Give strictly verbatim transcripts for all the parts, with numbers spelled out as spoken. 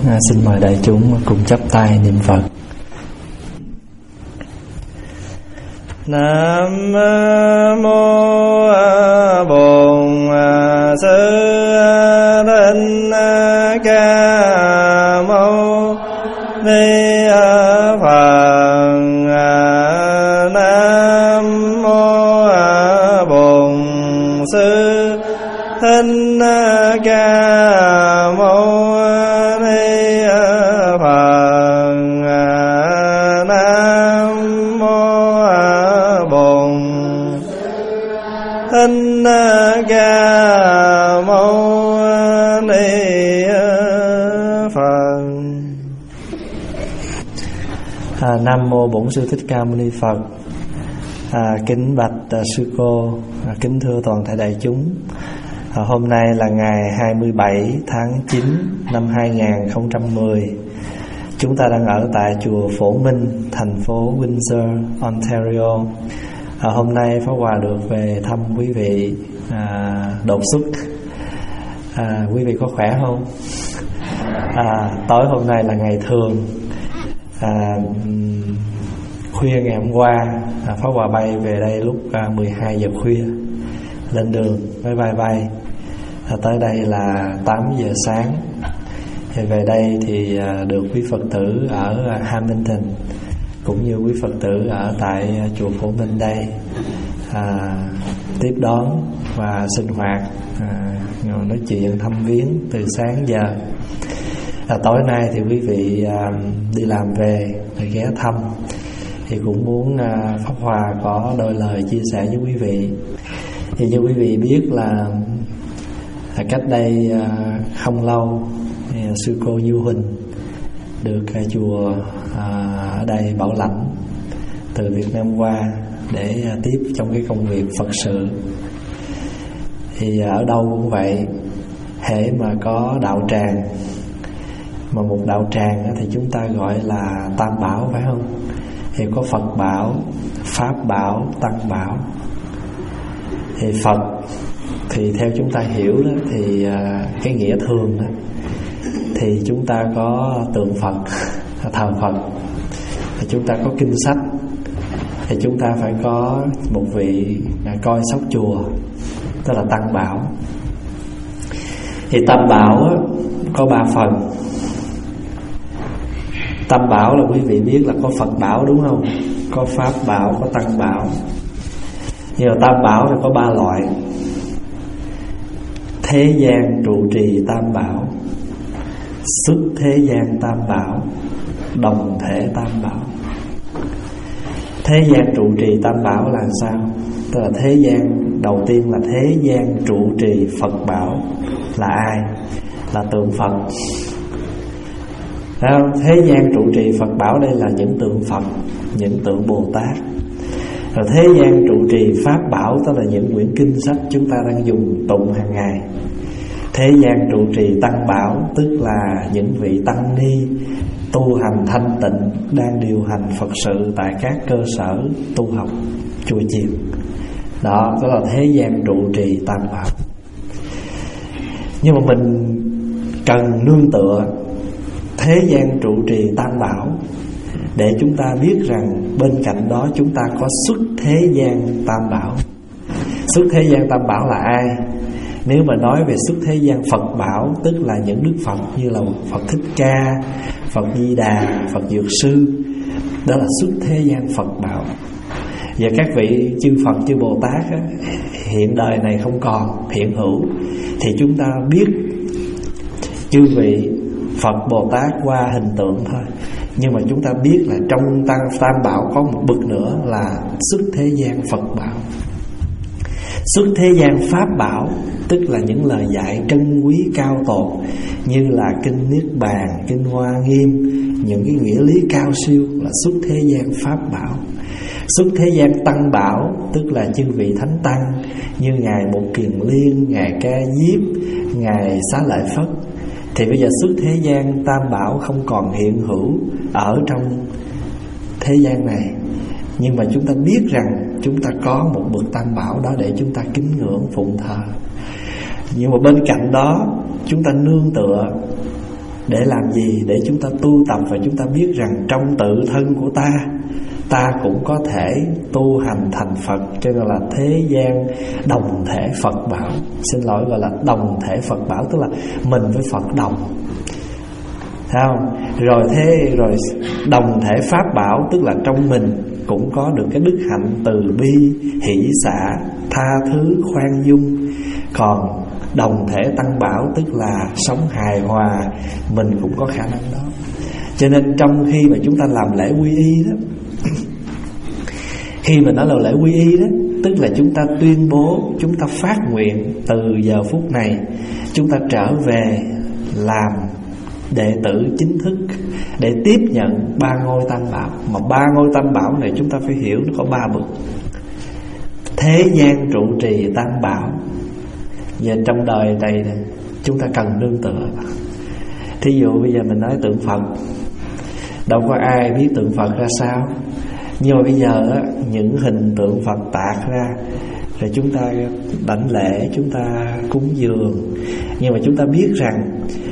À, xin mời đại chúng cùng chắp tay niệm Phật. Nam mô Bổn Sư Thích Ca Mâu Ni Phật. Nam mô Bổn Sư Thích Ca Mâu Ni Phật. Nam mô Bổn Thích Ca Mâu Ni Phật. À, Nam mô Bổn Sư Thích Ca Mâu Ni Phật. À, kính bạch à, sư cô, à, kính thưa toàn thể đại chúng. À, hôm nay là ngày hai mươi bảy tháng chín năm hai nghìn không trăm mười. Chúng ta đang ở tại chùa Phổ Minh, thành phố Windsor, Ontario. À, hôm nay Pháp Hòa được về thăm quý vị à, đột xuất. À, quý vị có khỏe không? À, tối hôm nay là ngày thường. À, khuya ngày hôm qua, à, Pháp Hòa bay về đây lúc à, mười hai giờ khuya, lên đường với bay bay. À, tới đây là tám giờ sáng. Thì về đây thì à, được quý Phật tử ở à, Hamilton cũng như quý Phật tử ở tại à, chùa Phổ Minh đây à, tiếp đón và sinh hoạt, à, ngồi nói chuyện thăm viếng từ sáng giờ. À, tối nay thì quý vị à, đi làm về thì ghé thăm, thì cũng muốn à, Pháp Hòa có đôi lời chia sẻ với quý vị. Thì như quý vị biết là à, cách đây à, không lâu thì, à, sư cô Như Huỳnh được à, chùa à, ở đây bảo lãnh từ Việt Nam qua để à, tiếp trong cái công việc Phật sự. Thì à, ở đâu cũng vậy, hễ mà có đạo tràng, mà một đạo tràng thì chúng ta gọi là tam bảo, phải không? Thì có Phật bảo, Pháp bảo, Tăng bảo. Thì Phật thì theo chúng ta hiểu đó, thì à, cái nghĩa thường đó, thì chúng ta có tượng Phật, thờ Phật. Thì chúng ta có kinh sách, thì chúng ta phải có một vị à, coi sóc chùa, tức là Tăng bảo. Thì tam bảo đó, có ba phần. Tam bảo là quý vị biết là có Phật bảo, đúng không? Có Pháp bảo, có Tăng bảo. Nhưng mà tam bảo thì có ba loại: thế gian trụ trì tam bảo, xuất thế gian tam bảo, đồng thể tam bảo. Thế gian trụ trì tam bảo là sao? Tức là thế gian, đầu tiên là thế gian trụ trì Phật bảo là ai? Là tượng Phật. Thế gian trụ trì Phật bảo đây là những tượng Phật, những tượng Bồ Tát. Rồi thế gian trụ trì Pháp bảo tức là những quyển kinh sách chúng ta đang dùng tụng hàng ngày. Thế gian trụ trì Tăng bảo tức là những vị tăng ni tu hành thanh tịnh đang điều hành Phật sự tại các cơ sở tu học, chùa chiền. Đó, đó là thế gian trụ trì Tam bảo. Nhưng mà mình cần nương tựa thế gian trụ trì Tam bảo để chúng ta biết rằng bên cạnh đó chúng ta có xuất thế gian Tam bảo. Xuất thế gian Tam bảo là ai? Nếu mà nói về xuất thế gian Phật bảo, tức là những đức Phật như là Phật Thích Ca, Phật Di Đà, Phật Dược Sư. Đó là xuất thế gian Phật bảo. Và các vị chư Phật, chư Bồ Tát á, hiện đời này không còn hiện hữu, thì chúng ta biết chư vị Phật Bồ Tát qua hình tượng thôi. Nhưng mà chúng ta biết là trong Tam, Tam bảo có một bậc nữa là xuất thế gian Phật bảo. Xuất thế gian Pháp bảo tức là những lời dạy trân quý cao tột như là kinh Niết Bàn, kinh Hoa Nghiêm, những cái nghĩa lý cao siêu là xuất thế gian Pháp bảo. Xuất thế gian Tăng bảo tức là chư vị thánh tăng như ngài Một Kiền Liên, ngài Ca Diếp, ngài Xá Lợi Phất. Thì bây giờ xuất thế gian Tam bảo không còn hiện hữu ở trong thế gian này, nhưng mà chúng ta biết rằng chúng ta có một bậc Tam bảo đó để chúng ta kính ngưỡng phụng thờ. Nhưng mà bên cạnh đó chúng ta nương tựa Để làm gì? Để chúng ta tu tập và chúng ta biết rằng trong tự thân của ta, ta cũng có thể tu hành thành Phật. Cho nên là thế gian đồng thể Phật bảo. Xin lỗi, gọi là đồng thể Phật bảo, tức là mình với Phật đồng, thấy không? Rồi thế rồi đồng thể Pháp bảo, tức là trong mình cũng có được cái đức hạnh từ bi, hỷ xả, tha thứ, khoan dung. Còn đồng thể Tăng bảo tức là sống hài hòa, mình cũng có khả năng đó. Cho nên trong khi mà chúng ta làm lễ quy y đó, khi mà nói là lễ quy y đó, tức là chúng ta tuyên bố, chúng ta phát nguyện từ giờ phút này chúng ta trở về làm đệ tử chính thức để tiếp nhận ba ngôi Tam bảo. Mà ba ngôi Tam bảo này chúng ta phải hiểu nó có ba bậc. Thế gian trụ trì Tam bảo. Giờ trong đời này chúng ta cần nương tựa. Thí dụ bây giờ mình nói tượng Phật, đâu có ai biết tượng Phật ra sao. Nhưng mà bây giờ á, những hình tượng Phật tạc ra, rồi chúng ta đảnh lễ, chúng ta cúng dường. Nhưng mà chúng ta biết rằng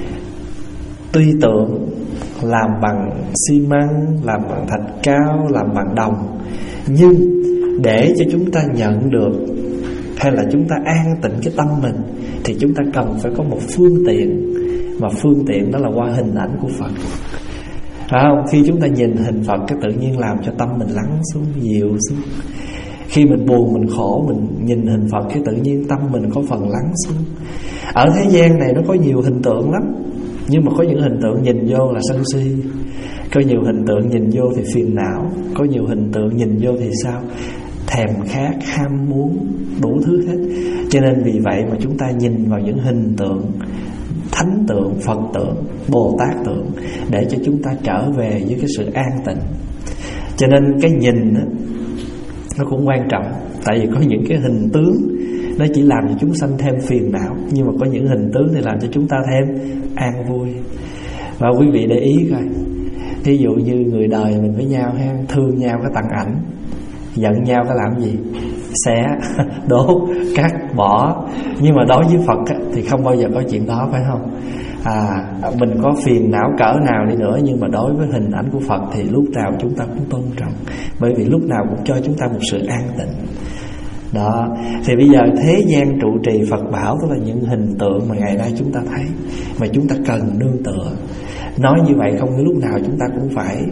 tuy tượng làm bằng xi măng, làm bằng thạch cao, làm bằng đồng, nhưng để cho chúng ta nhận được hay là chúng ta an tịnh cái tâm mình thì chúng ta cần phải có một phương tiện. Mà phương tiện đó là qua hình ảnh của Phật, phải không? Khi chúng ta nhìn hình Phật, cái tự nhiên làm cho tâm mình lắng xuống, dịu xuống. Khi mình buồn, mình khổ, mình nhìn hình Phật, cái tự nhiên tâm mình có phần lắng xuống. Ở thế gian này nó có nhiều hình tượng lắm, nhưng mà có những hình tượng nhìn vô là sân si, có nhiều hình tượng nhìn vô thì phiền não, có nhiều hình tượng nhìn vô thì sao? Thèm khát, ham muốn, đủ thứ hết. Cho nên vì vậy mà chúng ta nhìn vào những hình tượng, thánh tượng, Phật tượng, Bồ Tát tượng, để cho chúng ta trở về với cái sự an tịnh. Cho nên cái nhìn đó, nó cũng quan trọng. Tại vì có những cái hình tướng nó chỉ làm cho chúng sanh thêm phiền não, nhưng mà có những hình tướng thì làm cho chúng ta thêm an vui. Và quý vị để ý coi, thí dụ như người đời mình với nhau ha, thương nhau cái tặng ảnh, giận nhau cái làm gì? Xé, đốt, cắt, bỏ. Nhưng mà đối với Phật á, thì không bao giờ có chuyện đó, phải không? À, mình có phiền não cỡ nào đi nữa, nhưng mà đối với hình ảnh của Phật thì lúc nào chúng ta cũng tôn trọng, bởi vì lúc nào cũng cho chúng ta một sự an tịnh. Đó, thì bây giờ thế gian trụ trì Phật bảo, tức là những hình tượng mà ngày nay chúng ta thấy, mà chúng ta cần nương tựa. Nói như vậy không có lúc nào chúng ta cũng phải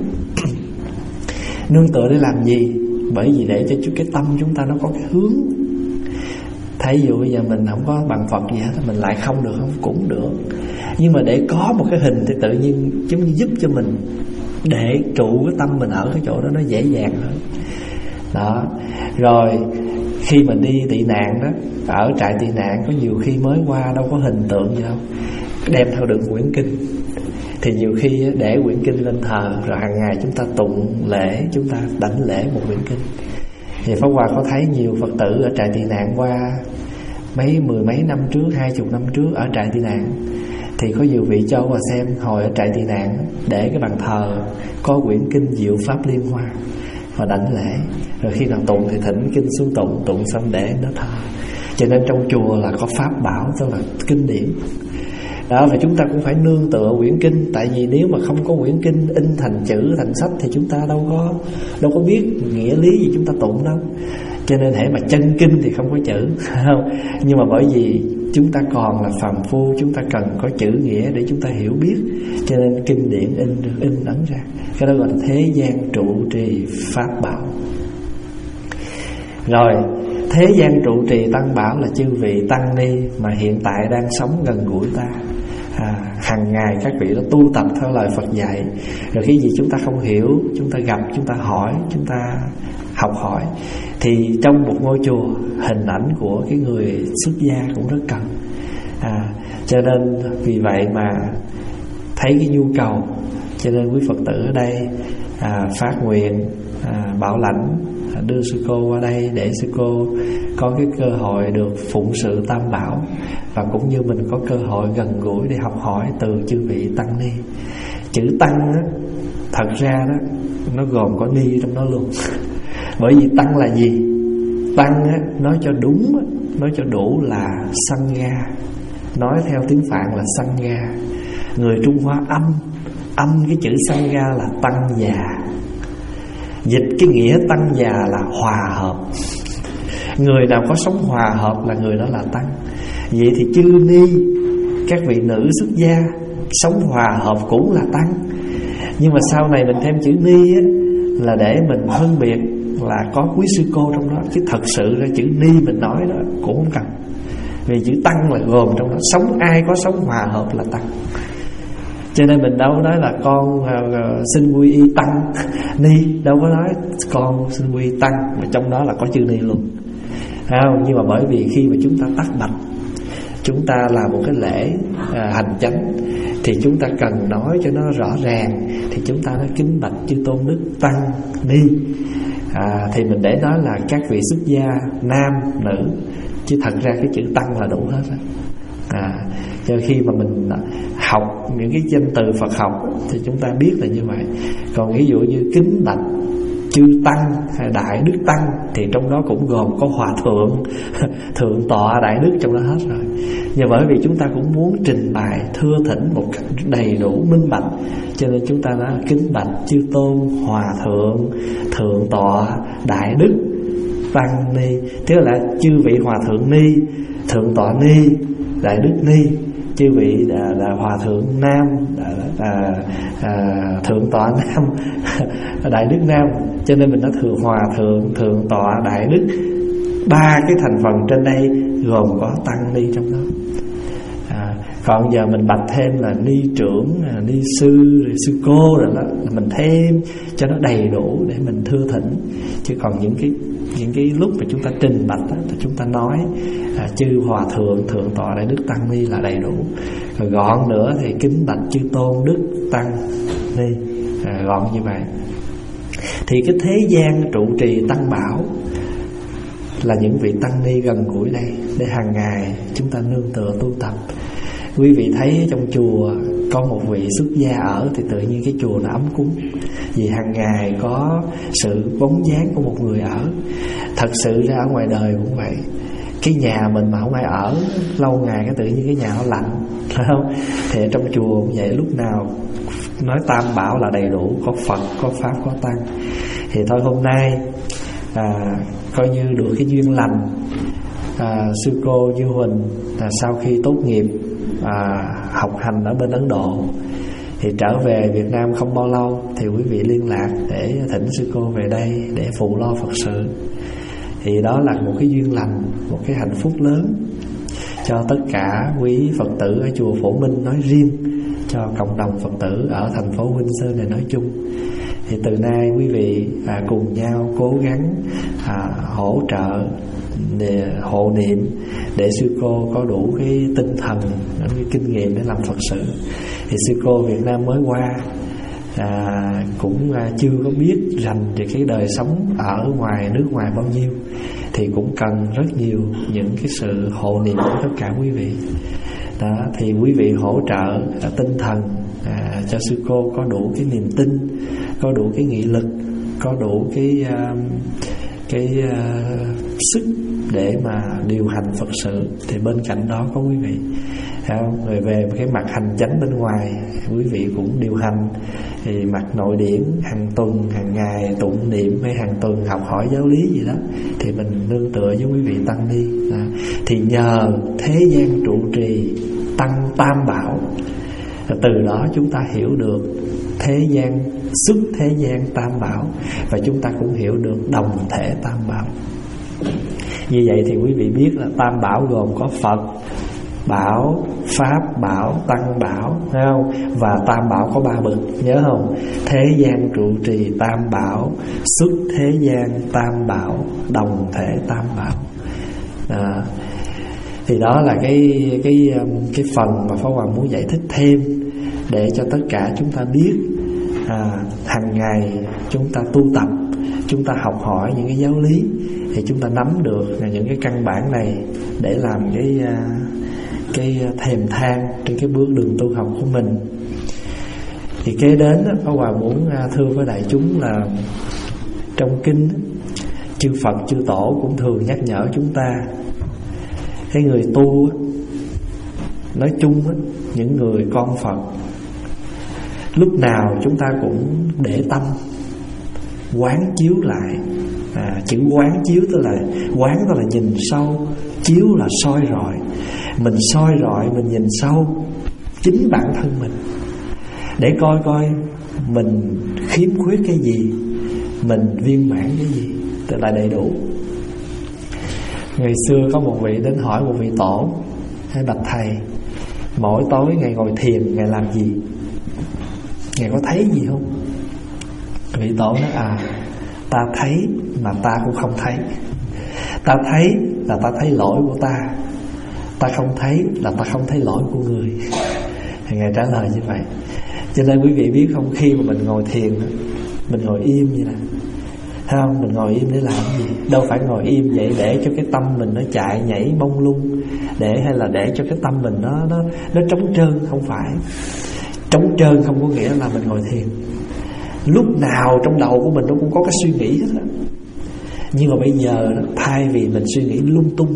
nương tựa để làm gì? Bởi vì để cho cái tâm chúng ta nó có cái hướng. Thấy dụ bây giờ mình không có bằng Phật gì hết, mình lại không được không? Cũng được. Nhưng mà để có một cái hình thì tự nhiên giống như giúp cho mình để trụ cái tâm mình ở cái chỗ đó nó dễ dàng hơn. Đó. Rồi khi mình đi tị nạn đó, ở trại tị nạn có nhiều khi mới qua đâu có hình tượng gì đâu, đem theo đựng quyển kinh. Thì nhiều khi để quyển kinh lên thờ, rồi hàng ngày chúng ta tụng lễ, chúng ta đảnh lễ một quyển kinh. Thì Pháp Hòa có thấy nhiều Phật tử ở trại tị nạn qua mấy mười mấy năm trước, hai chục năm trước ở trại tị nạn, thì có nhiều vị cho Hòa xem hồi ở trại tị nạn để cái bàn thờ có quyển kinh Diệu Pháp Liên Hoa và đảnh lễ. Rồi khi nào tụng thì thỉnh kinh xuống tụng, tụng xong để nó thờ. Cho nên trong chùa là có pháp bảo, tức là kinh điển. Đó, và chúng ta cũng phải nương tựa quyển kinh. Tại vì nếu mà không có quyển kinh in thành chữ, thành sách thì chúng ta đâu có đâu có biết nghĩa lý gì chúng ta tụng đâu. Cho nên hễ mà chân kinh thì không có chữ, không? Nhưng mà bởi vì chúng ta còn là phàm phu, chúng ta cần có chữ nghĩa để chúng ta hiểu biết. Cho nên kinh điển in in ấn ra. Cái đó gọi là thế gian trụ trì pháp bảo. Rồi thế gian trụ trì tăng bảo là chư vị tăng ni mà hiện tại đang sống gần gũi ta. À, hàng ngày các vị đã tu tập theo lời Phật dạy. Rồi khi gì chúng ta không hiểu, chúng ta gặp, chúng ta hỏi, chúng ta học hỏi. Thì trong một ngôi chùa, hình ảnh của cái người xuất gia cũng rất cần. À, cho nên vì vậy mà thấy cái nhu cầu, cho nên quý Phật tử ở đây à, phát nguyện à, bảo lãnh à, đưa sư cô qua đây để sư cô có cái cơ hội được phụng sự Tam Bảo, và cũng như mình có cơ hội gần gũi để học hỏi từ chư vị tăng ni. Chữ tăng đó, thật ra đó nó gồm có ni trong đó luôn. Bởi vì tăng là gì? Tăng á, nói cho đúng, nói cho đủ là sangha. Nói theo tiếng Phạn là sangha. Người Trung Hoa âm Âm cái chữ Sangha là tăng già. Dịch cái nghĩa tăng già là hòa hợp. Người nào có sống hòa hợp là người đó là tăng. Vậy thì chư ni, các vị nữ xuất gia sống hòa hợp cũng là tăng. Nhưng mà sau này mình thêm chữ ni á, là để mình phân biệt là có quý sư cô trong đó. Chứ thật sự ra chữ ni mình nói đó cũng không cần. Vì chữ tăng là gồm trong đó. Sống ai có sống hòa hợp là tăng. Cho nên mình đâu có nói là con uh, xin quy y tăng ni. Đâu có nói con xin quy y tăng, mà trong đó là có chữ ni luôn. Không? Nhưng mà bởi vì khi mà chúng ta tắt bạch, chúng ta làm một cái lễ à, hành chánh, thì chúng ta cần nói cho nó rõ ràng. Thì chúng ta nói kính bạch chư tôn đức tăng ni, à, thì mình để nói là các vị xuất gia nam nữ, chứ thật ra cái chữ tăng là đủ hết đó. À, cho khi mà mình học những cái danh từ Phật học thì chúng ta biết là như vậy. Còn ví dụ như kính bạch chư tăng hay đại đức tăng thì trong đó cũng gồm có hòa thượng, thượng tọa, đại đức trong đó hết rồi. Nhưng bởi vì chúng ta cũng muốn trình bày thưa thỉnh một cách đầy đủ minh bạch, cho nên chúng ta đã kính bạch chư tôn hòa thượng, thượng tọa, đại đức tăng ni. Tức là chư vị hòa thượng ni, thượng tọa ni, đại đức ni, chư vị là, là hòa thượng nam, là, là, là, thượng tọa nam, đại đức nam. Cho nên mình nói thượng hòa thượng, thượng tọa, đại đức. Ba cái thành phần trên đây gồm có tăng ni trong đó. À, còn giờ mình bạch thêm là ni trưởng, ni sư, rồi sư cô rồi đó, mình thêm cho nó đầy đủ để mình thưa thỉnh. Chứ còn những cái những cái lúc mà chúng ta trình bạch đó, thì chúng ta nói à, chư hòa thượng, thượng tọa, đại đức, tăng ni là đầy đủ. Rồi gọn nữa thì kính bạch chư tôn đức tăng ni, à, gọn như vậy. Thì cái thế gian trụ trì tăng bảo là những vị tăng ni gần gũi đây, để hàng ngày chúng ta nương tựa tu tập. Quý vị thấy trong chùa có một vị xuất gia ở thì tự nhiên cái chùa nó ấm cúng, vì hàng ngày có sự bóng dáng của một người ở. Thật sự ra ở ngoài đời cũng vậy. Cái nhà mình mà không ai ở lâu ngày cái tự nhiên cái nhà nó lạnh, phải không? Thì trong chùa cũng vậy, lúc nào nói tam bảo là đầy đủ, có Phật, có Pháp, có Tăng. Thì thôi hôm nay à, coi như được cái duyên lành, à, sư cô Như Huỳnh à, sau khi tốt nghiệp à, học hành ở bên Ấn Độ thì trở về Việt Nam không bao lâu, thì quý vị liên lạc để thỉnh sư cô về đây để phụ lo Phật sự. Thì đó là một cái duyên lành, một cái hạnh phúc lớn cho tất cả quý Phật tử ở chùa Phổ Minh nói riêng, cho cộng đồng Phật tử ở thành phố Vinh Sơn này nói chung. Thì từ nay quý vị à, cùng nhau cố gắng à, hỗ trợ để hộ niệm để sư cô có đủ cái tinh thần, cái kinh nghiệm để làm Phật sự. Thì sư cô Việt Nam mới qua à, cũng à, chưa có biết rành về cái đời sống ở ngoài nước ngoài bao nhiêu, thì cũng cần rất nhiều những cái sự hộ niệm của tất cả quý vị. Đó, thì quý vị hỗ trợ à, tinh thần à, cho sư cô có đủ cái niềm tin, có đủ cái nghị lực, có đủ cái uh, cái uh, sức để mà điều hành Phật sự. Thì bên cạnh đó có quý vị, không? Rồi về cái mặt hành chánh bên ngoài, quý vị cũng điều hành. Thì mặt nội điển hàng tuần, hàng ngày tụng niệm, hay hàng tuần học hỏi giáo lý gì đó, thì mình nương tựa với quý vị tăng ni. À, thì nhờ thế gian trụ trì tăng tam bảo, từ đó chúng ta hiểu được thế gian, xuất thế gian tam bảo, và chúng ta cũng hiểu được đồng thể tam bảo. Như vậy thì quý vị biết là tam bảo gồm có Phật bảo, Pháp bảo, Tăng bảo, thấy không? Và tam bảo có ba bậc, nhớ không? Thế gian trụ trì tam bảo, xuất thế gian tam bảo, đồng thể tam bảo. À, thì đó là cái cái cái phần mà Pháp Hòa muốn giải thích thêm, để cho tất cả chúng ta biết à, hàng ngày chúng ta tu tập, chúng ta học hỏi những cái giáo lý, thì chúng ta nắm được những cái căn bản này để làm cái cái thèm than trên cái bước đường tu học của mình. Thì kế đến Pháp Hòa muốn thưa với đại chúng là trong kinh chư Phật chư Tổ cũng thường nhắc nhở chúng ta, cái người tu nói chung, những người con Phật Lúc nào chúng ta cũng để tâm quán chiếu lại. à, Chữ quán chiếu tức là quán tức là nhìn sâu, chiếu là soi rọi. Mình soi rọi, mình nhìn sâu chính bản thân mình, để coi coi mình khiếm khuyết cái gì, mình viên mãn cái gì, tức là đầy đủ. Ngày xưa có một vị đến hỏi một vị tổ: hãy bạch thầy, mỗi tối Ngài ngồi thiền, Ngài làm gì? Ngài có thấy gì không? Vị tổ nói: à, ta thấy mà ta cũng không thấy. Ta thấy là ta thấy lỗi của ta, ta không thấy là ta không thấy lỗi của người. Thì Ngài trả lời như vậy. Cho nên quý vị biết không, khi mà mình ngồi thiền, mình ngồi im như này, thấy không? Mình ngồi im để làm gì? Đâu phải ngồi im vậy để cho cái tâm mình nó chạy nhảy mông lung, để hay là để cho cái tâm mình nó nó nó trống trơn. Không phải. Trống trơn không có nghĩa là mình ngồi thiền. Lúc nào trong đầu của mình nó cũng có cái suy nghĩ hết á. Nhưng mà bây giờ thay vì mình suy nghĩ lung tung,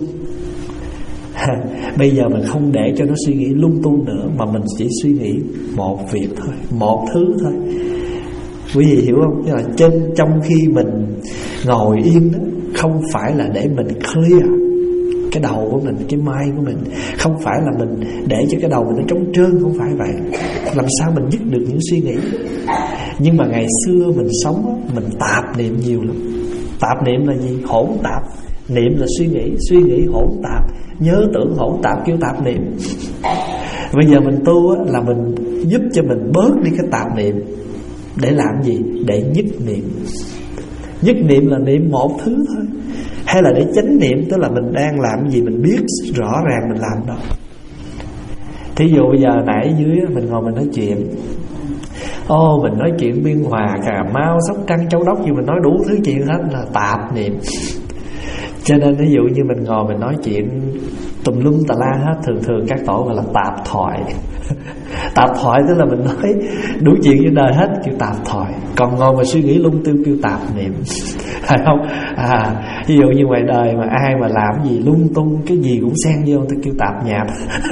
bây giờ mình không để cho nó suy nghĩ lung tung nữa, mà mình chỉ suy nghĩ một việc thôi, một thứ thôi. Quý vị hiểu không? Tức là trên trong khi mình ngồi yên đó, không phải là để mình clear cái đầu của mình, cái mind của mình, không phải là mình để cho cái đầu mình nó trống trơn, không phải vậy. Làm sao mình dứt được những suy nghĩ? Nhưng mà ngày xưa mình sống, mình tạp niệm nhiều lắm. Tạp niệm là gì? Hỗn tạp. Niệm là suy nghĩ, suy nghĩ hỗn tạp, nhớ tưởng hỗn tạp kêu tạp niệm. Bây giờ mình tu là mình giúp cho mình bớt đi cái tạp niệm. Để làm gì? Để nhất niệm. Nhất niệm là niệm một thứ thôi. Hay là để chánh niệm, tức là mình đang làm gì mình biết rõ ràng mình làm đâu. Thí dụ bây giờ nãy dưới mình ngồi mình nói chuyện, Ô mình nói chuyện Biên Hòa, Cà Mau, Sóc Trăng, Châu Đốc, nhưng mình nói đủ thứ chuyện hết là tạp niệm. Cho nên ví dụ như mình ngồi mình nói chuyện tùm lum tà la hết, thường thường các tổ gọi là tạp thoại. Tạp thoại tức là mình nói đủ chuyện trên đời hết, kêu tạp thoại. Còn ngồi mà suy nghĩ lung tung kêu tạp niệm. Phải không? À, ví dụ như ngoài đời mà ai mà làm gì lung tung, cái gì cũng xen vô, tôi kêu tạp nhạp.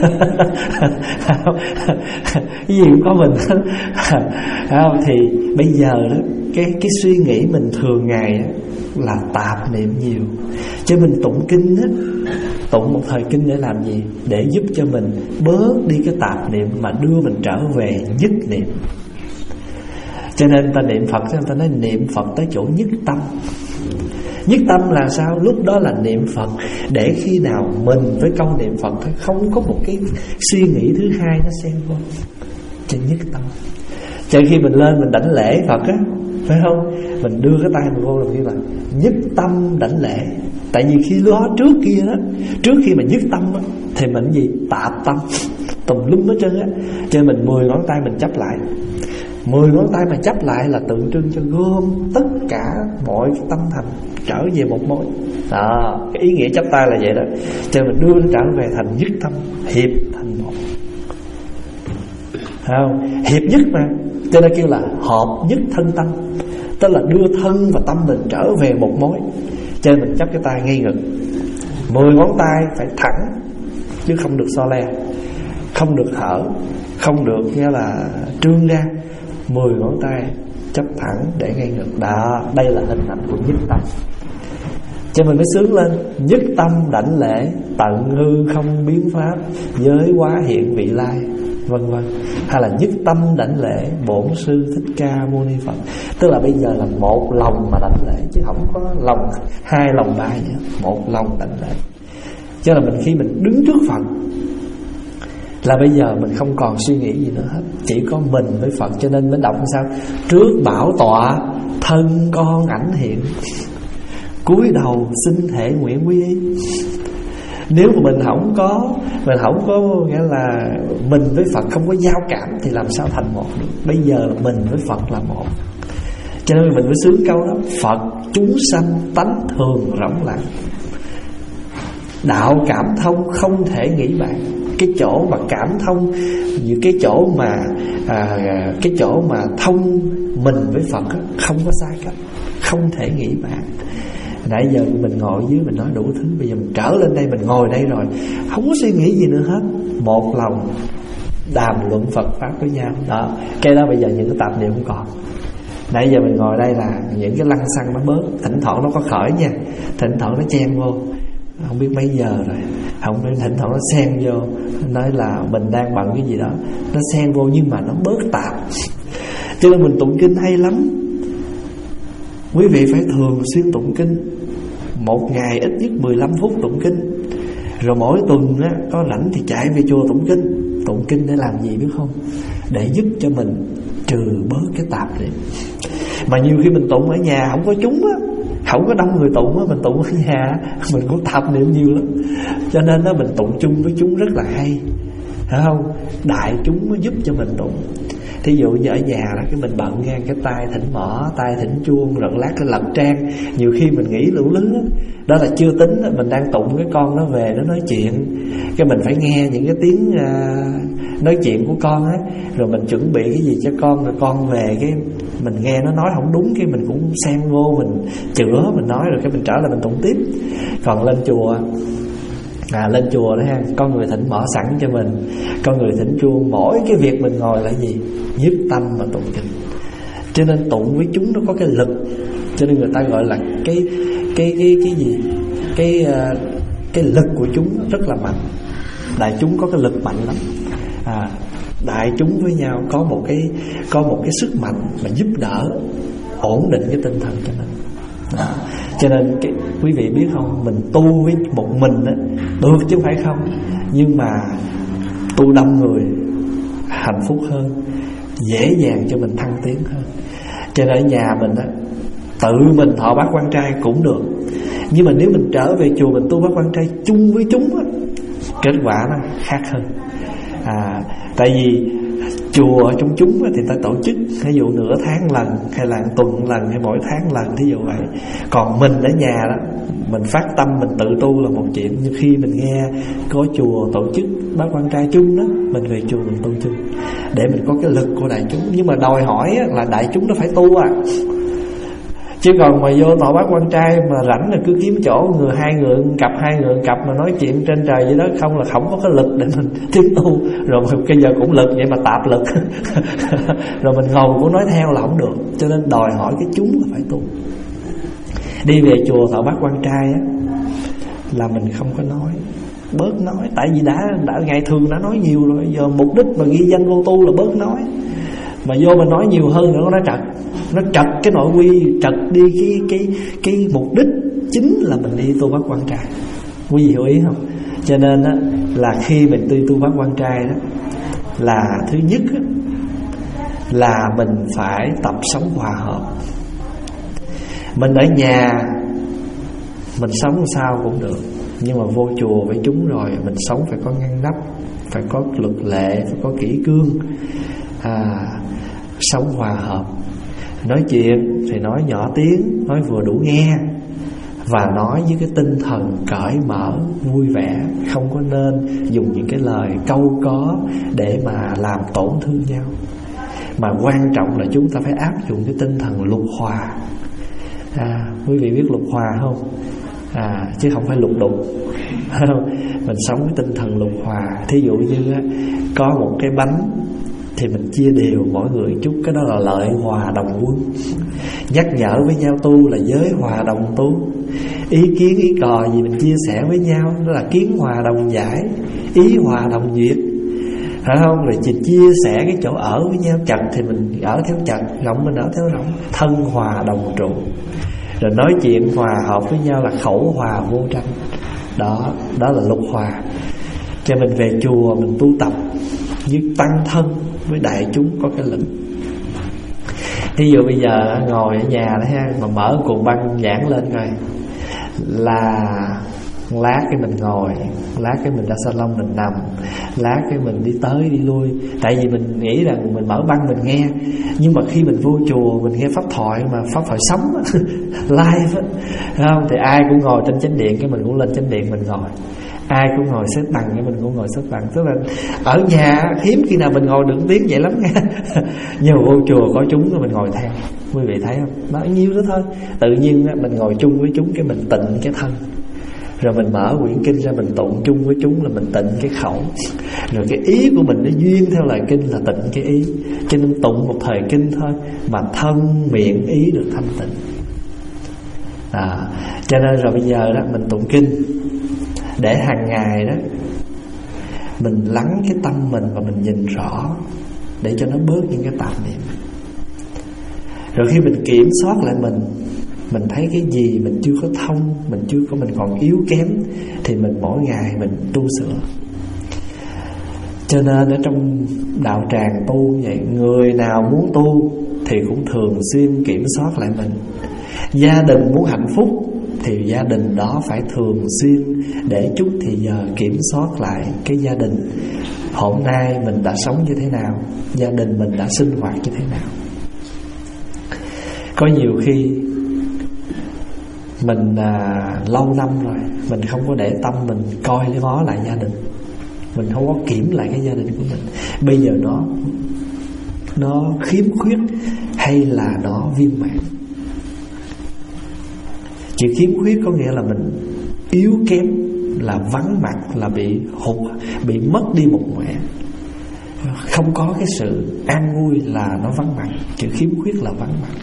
Cái gì cũng có mình. Không? Thì bây giờ đó, cái, cái suy nghĩ mình thường ngày đó, là tạp niệm nhiều. Chứ mình tụng kinh á, tụng một thời kinh để làm gì? Để giúp cho mình bớt đi cái tạp niệm, mà đưa mình trở về nhất niệm. Cho nên ta niệm Phật, ta nói niệm Phật tới chỗ nhất tâm. Nhất tâm là sao? Lúc đó là niệm Phật để khi nào mình với câu niệm Phật thôi, không có một cái suy nghĩ thứ hai nó xen vô. Cho nhất tâm. Cho khi mình lên mình đảnh lễ Phật á, phải không? Mình đưa cái tay mình vô làm như vậy, nhất tâm đảnh lễ. Tại vì khi đó trước kia đó, trước khi mà nhất tâm á, thì mình gì? Tạp tâm, tùm lum hết trơn á. Cho nên mình mười ngón tay mình chắp lại. Mười ngón tay mà chắp lại là tượng trưng cho gom tất cả mọi cái tâm thành trở về một mối. Đó, cái ý nghĩa chắp tay là vậy đó. Cho nên mình đưa nó trở về thành nhất tâm, hiệp thành một. Không? Hiệp nhất mà, cho nên kêu là hợp nhất thân tâm, tức là đưa thân và tâm mình trở về một mối. Cho nên mình chắp cái tay ngay ngực, mười ngón tay phải thẳng chứ không được so le, không được hở, không được nghĩa là trương ra. Mười ngón tay chấp thẳng để ngay ngực. Đó, đây là hình ảnh của nhất tâm. Cho mình mới sướng lên: nhất tâm đảnh lễ, tận hư không biến pháp, giới hóa hiện vị lai, vân vân. Hay là nhất tâm đảnh lễ, bổn sư Thích Ca Mâu Ni Phật. Tức là bây giờ là một lòng mà đảnh lễ, chứ không có lòng hai lòng ba nữa. Một lòng đảnh lễ. Cho là mình khi mình đứng trước Phật là bây giờ mình không còn suy nghĩ gì nữa hết, chỉ có mình với Phật. Cho nên mới đọc sao? Trước bảo tọa thân con ảnh hiện, cúi đầu xin thể nguyện quy y. Nếu mà mình không có Mình không có nghĩa là mình với Phật không có giao cảm thì làm sao thành một được. Bây giờ là mình với Phật là một. Cho nên mình mới sướng câu đó: Phật chúng sanh tánh thường rỗng lặng, đạo cảm thông không thể nghĩ bàn. Cái chỗ mà cảm thông, cái chỗ mà à, cái chỗ mà thông mình với Phật đó, không có xa cách, không thể nghĩ bàn. Nãy giờ mình ngồi dưới mình nói đủ thứ, bây giờ mình trở lên đây, mình ngồi đây rồi, không có suy nghĩ gì nữa hết. Một lòng đàm luận Phật pháp với nhau. Đó, cái đó bây giờ những cái tạp niệm không còn. Nãy giờ mình ngồi đây là những cái lăng xăng nó bớt, thỉnh thoảng nó có khởi nha, thỉnh thoảng nó chen vô, không biết mấy giờ rồi, không biết thỉnh thoảng nó xen vô, nói là mình đang bận cái gì đó, nó xen vô nhưng mà nó bớt tạp. Cho nên mình tụng kinh hay lắm. Quý vị phải thường xuyên tụng kinh, một ngày ít nhất mười lăm phút tụng kinh. Rồi mỗi tuần á, có rảnh thì chạy về chùa tụng kinh. Tụng kinh để làm gì biết không? Để giúp cho mình trừ bớt cái tạp niệm. Mà nhiều khi mình tụng ở nhà không có chúng á, không có đông người tụng á, mình tụng ở nhà mình cũng tạp niệm nhiều lắm. Cho nên đó, mình tụng chung với chúng rất là hay, phải không? Đại chúng mới giúp cho mình tụng. Thí dụ như ở nhà đó, cái mình bận ngang cái tay thỉnh mõ, tay thỉnh chuông, rồi lát cái lật trang. Nhiều khi mình nghĩ lũ lứ đó, đó là chưa tính mình đang tụng cái con nó về nó nói chuyện, cái mình phải nghe những cái tiếng uh, nói chuyện của con á, rồi mình chuẩn bị cái gì cho con, rồi con về cái mình nghe nó nói không đúng, cái mình cũng xen vô, mình chữa, mình nói, rồi cái mình trở lại mình tụng tiếp. Còn lên chùa À, lên chùa đó ha, có người thỉnh mõ sẵn cho mình, có người thỉnh chuông, mỗi cái việc mình ngồi là gì? Nhiếp tâm mà tụng kinh. Cho nên tụng với chúng nó có cái lực, cho nên người ta gọi là cái cái cái cái gì? Cái uh, cái lực của chúng rất là mạnh. Đại chúng có cái lực mạnh lắm. À, đại chúng với nhau có một cái có một cái sức mạnh mà giúp đỡ, ổn định cái tinh thần cho mình. Đó. Cho nên cái, quý vị biết không, mình tu với một mình á, được chứ không phải không, nhưng mà tu đông người hạnh phúc hơn, dễ dàng cho mình thăng tiến hơn. Cho nên ở nhà mình á, tự mình thọ bát quan trai cũng được, nhưng mà nếu mình trở về chùa mình tu bát quan trai chung với chúng á, kết quả nó khác hơn. À, tại vì chùa ở trong chúng thì ta tổ chức ví dụ nửa tháng lần, hay là tuần lần, hay mỗi tháng lần, thí dụ vậy. Còn mình ở nhà đó, mình phát tâm mình tự tu là một chuyện, nhưng khi mình nghe có chùa tổ chức bát quan trai chung đó, mình về chùa mình tu chung để mình có cái lực của đại chúng. Nhưng mà đòi hỏi là đại chúng nó phải tu à, chứ còn mà vô tọa bát quan trai mà rảnh là cứ kiếm chỗ người hai người cặp hai người cặp mà nói chuyện trên trời vậy đó, không là không có cái lực để mình tiến tu. Rồi bây giờ cũng lực vậy mà tạp lực rồi mình ngồi cũng nói theo là không được. Cho nên đòi hỏi cái chúng là phải tu. Đi về chùa tọa bát quan trai á, là mình không có nói, bớt nói. Tại vì đã, đã ngày thường đã nói nhiều rồi, giờ mục đích mà ghi danh vô tu là bớt nói. Mà vô mình nói nhiều hơn nữa nó trật, nó trật cái nội quy, trật đi cái cái cái mục đích chính là mình đi tu bát quan trai. Quý vị hiểu ý không? Cho nên á, là khi mình đi tu bát quan trai đó, là thứ nhất á, là mình phải tập sống hòa hợp. Mình ở nhà mình sống sao cũng được, nhưng mà vô chùa với chúng rồi mình sống phải có ngăn nắp, phải có luật lệ, phải có kỷ cương. À, sống hòa hợp. Nói chuyện thì nói nhỏ tiếng, nói vừa đủ nghe, và nói với cái tinh thần cởi mở, vui vẻ, không có nên dùng những cái lời câu có để mà làm tổn thương nhau. Mà quan trọng là chúng ta phải áp dụng cái tinh thần lục hòa. À, quý vị biết lục hòa không? À, chứ không phải lục đục. Mình sống với tinh thần lục hòa. Thí dụ như có một cái bánh thì mình chia đều mỗi người chút, cái đó là lợi hòa đồng quân. Nhắc nhở với nhau tu là giới hòa đồng tu. Ý kiến ý cò gì mình chia sẻ với nhau, đó là kiến hòa đồng giải, ý hòa đồng duyệt, phải không? Rồi chỉ chia sẻ cái chỗ ở với nhau, chật thì mình ở theo chật, rộng mình ở theo rộng, thân hòa đồng trụ. Rồi nói chuyện hòa hợp với nhau là khẩu hòa vô tranh. Đó, đó là lục hòa. Cho mình về chùa mình tu tập với tăng thân, với đại chúng có cái lực. Thí dụ bây giờ ngồi ở nhà đó ha, mà mở cuộn băng giảng lên rồi, là lát cái mình ngồi, lát cái mình ra salon mình nằm, lát cái mình đi tới đi lui. Tại vì mình nghĩ rằng mình mở băng mình nghe, nhưng mà khi mình vô chùa mình nghe pháp thoại, mà pháp thoại sống live á, không? Thì ai cũng ngồi trên chánh điện, cái mình cũng lên chánh điện mình ngồi. Ai cũng ngồi xếp bằng, cái mình cũng ngồi xếp bằng. Tức là ở nhà hiếm khi nào mình ngồi được tiếng vậy lắm nha. Nhưng mà vô chùa có chúng rồi mình ngồi theo. Quý vị thấy không? Nói nhiêu đó thôi. Tự nhiên mình ngồi chung với chúng, cái mình tịnh cái thân, Rồi mình mở quyển kinh ra mình tụng chung với chúng là mình tịnh cái khẩu. Rồi cái ý của mình nó duyên theo lời kinh là tịnh cái ý. Cho nên tụng một thời kinh thôi mà thân miệng ý được thanh tịnh. À, cho nên rồi bây giờ đó mình tụng kinh để hàng ngày đó mình lắng cái tâm mình và mình nhìn rõ, để cho nó bớt những cái tạp niệm. Rồi khi mình kiểm soát lại mình, mình thấy cái gì mình chưa có thông, mình chưa có, mình còn yếu kém, thì mình mỗi ngày mình tu sửa. Cho nên ở trong đạo tràng tu vậy, người nào muốn tu thì cũng thường xuyên kiểm soát lại mình. Gia đình muốn hạnh phúc thì gia đình đó phải thường xuyên để chút thì giờ kiểm soát lại cái gia đình. Hôm nay mình đã sống như thế nào, gia đình mình đã sinh hoạt như thế nào. Có nhiều khi mình à, lâu năm rồi mình không có để tâm mình coi lấy ngó lại gia đình, mình không có kiểm lại cái gia đình của mình. Bây giờ nó nó khiếm khuyết hay là nó viên mãn. Chữ khiếm khuyết có nghĩa là mình yếu kém, là vắng mặt, là bị hụt, bị mất đi một mẹ, không có cái sự an vui là nó vắng mặt. Chữ khiếm khuyết là vắng mặt.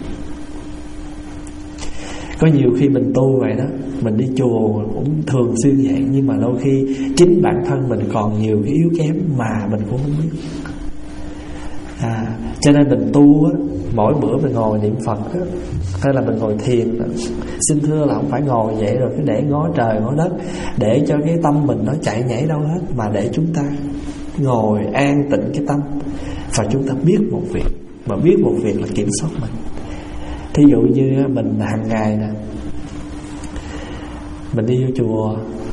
Có nhiều khi mình tu vậy đó, mình đi chùa cũng thường xuyên vậy, nhưng mà đôi khi chính bản thân mình còn nhiều cái yếu kém mà mình cũng không biết. À, cho nên mình tu á, mỗi bữa mình ngồi niệm Phật á, hay là mình ngồi thiền á, xin thưa là không phải ngồi vậy rồi cứ để ngó trời ngó đất, để cho cái tâm mình nó chạy nhảy đâu hết, mà để chúng ta ngồi an tịnh cái tâm, và chúng ta biết một việc, mà biết một việc là kiểm soát mình. Thí dụ như mình hàng ngày nè, mình đi vô chùa,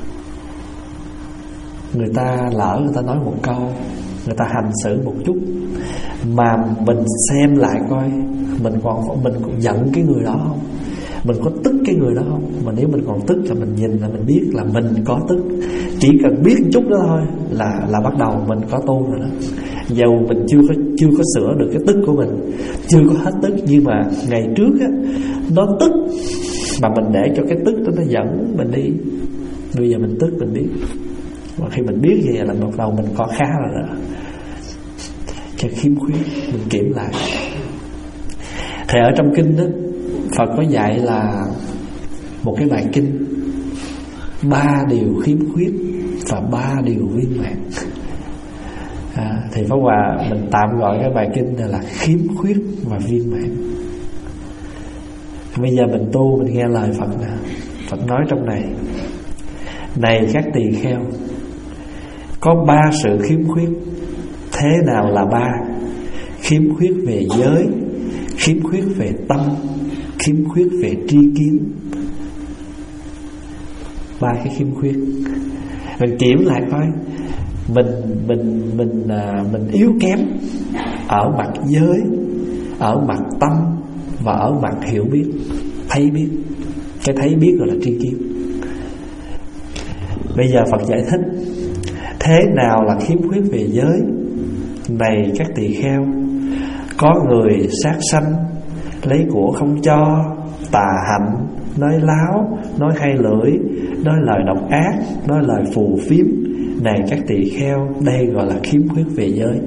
người ta lỡ người ta nói một câu, người ta hành xử một chút, mà mình xem lại coi mình còn mình còn giận cái người đó không, mình có tức cái người đó không. Mà nếu mình còn tức là mình nhìn là mình biết là mình có tức. Chỉ cần biết một chút đó thôi là là bắt đầu mình có tu rồi đó. Dầu mình chưa có chưa có sửa được cái tức của mình, chưa có hết tức, nhưng mà ngày trước á nó tức mà mình để cho cái tức đó nó dẫn mình đi. Bây giờ mình tức mình biết, và khi mình biết vậy là bắt đầu mình có khá rồi đó. Cái khiếm khuyết mình kiểm lại. Thì ở trong kinh đó Phật có dạy là một cái bài kinh ba điều khiếm khuyết và ba điều viên mãn. À, thì Pháp Hòa mình tạm gọi cái bài kinh này là khiếm khuyết và viên mãn. Bây giờ mình tu mình nghe lời Phật nè. Phật nói trong này: này các tỳ kheo, có ba sự khiếm khuyết. Thế nào là ba? Khiếm khuyết về giới, khiếm khuyết về tâm, khiếm khuyết về tri kiến. Ba cái khiếm khuyết. Mình kiểm lại coi mình mình mình à, mình yếu kém ở mặt giới, ở mặt tâm và ở mặt hiểu biết, thấy biết. Cái thấy biết gọi là tri kiến. Bây giờ Phật giải thích thế nào là khiếm khuyết về giới. Này các tỳ kheo, có người sát sanh, lấy của không cho, tà hạnh, nói láo, nói hay lưỡi, nói lời độc ác, nói lời phù phiếm. Này các tỳ kheo, đây gọi là khiếm khuyết về giới.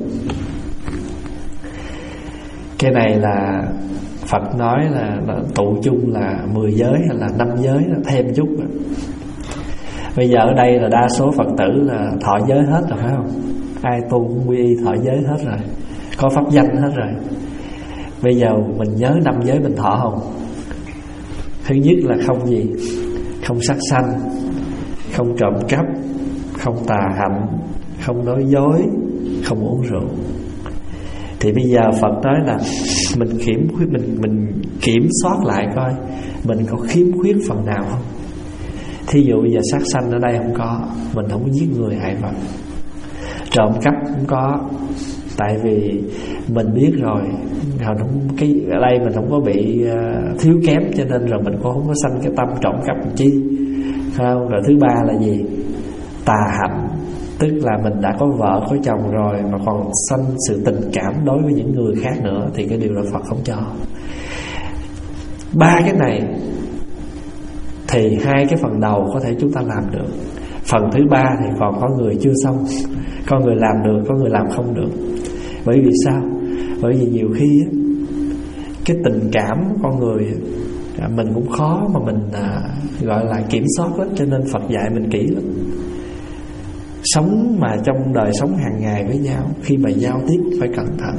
Cái này là Phật nói là, là tụ chung là mười giới hay là năm giới, thêm chút rồi. Bây giờ ở đây là đa số Phật tử là thọ giới hết rồi phải không? Ai tu cũng quy y thọ giới hết rồi, có pháp danh hết rồi. Bây giờ mình nhớ năm giới mình thọ không? Thứ nhất là không gì? Không sát sanh, không trộm cắp, không tà hạnh, không nói dối, không uống rượu. Thì bây giờ Phật nói là mình kiểm khuyết, mình mình kiểm soát lại coi mình có khiếm khuyết phần nào không. Thí dụ bây giờ sát sanh ở đây không có, mình không có giết người hại vật. Trộm cắp cũng có, tại vì mình biết rồi, không, cái ở đây mình không có bị uh, thiếu kém, cho nên rồi mình cũng không có sanh cái tâm trộm cắp làm chi, không? Rồi thứ ba là gì? Tà hạnh, tức là mình đã có vợ có chồng rồi mà còn sanh sự tình cảm đối với những người khác nữa, thì cái điều đó Phật không cho. Ba cái này thì hai cái phần đầu có thể chúng ta làm được. Phần thứ ba thì còn có người chưa xong. Có người làm được, có người làm không được. Bởi vì sao? Bởi vì nhiều khi á, cái tình cảm của con người mình cũng khó mà mình à, gọi là kiểm soát lắm. Cho nên Phật dạy mình kỹ lắm. Sống mà trong đời sống hàng ngày với nhau, khi mà giao tiếp phải cẩn thận.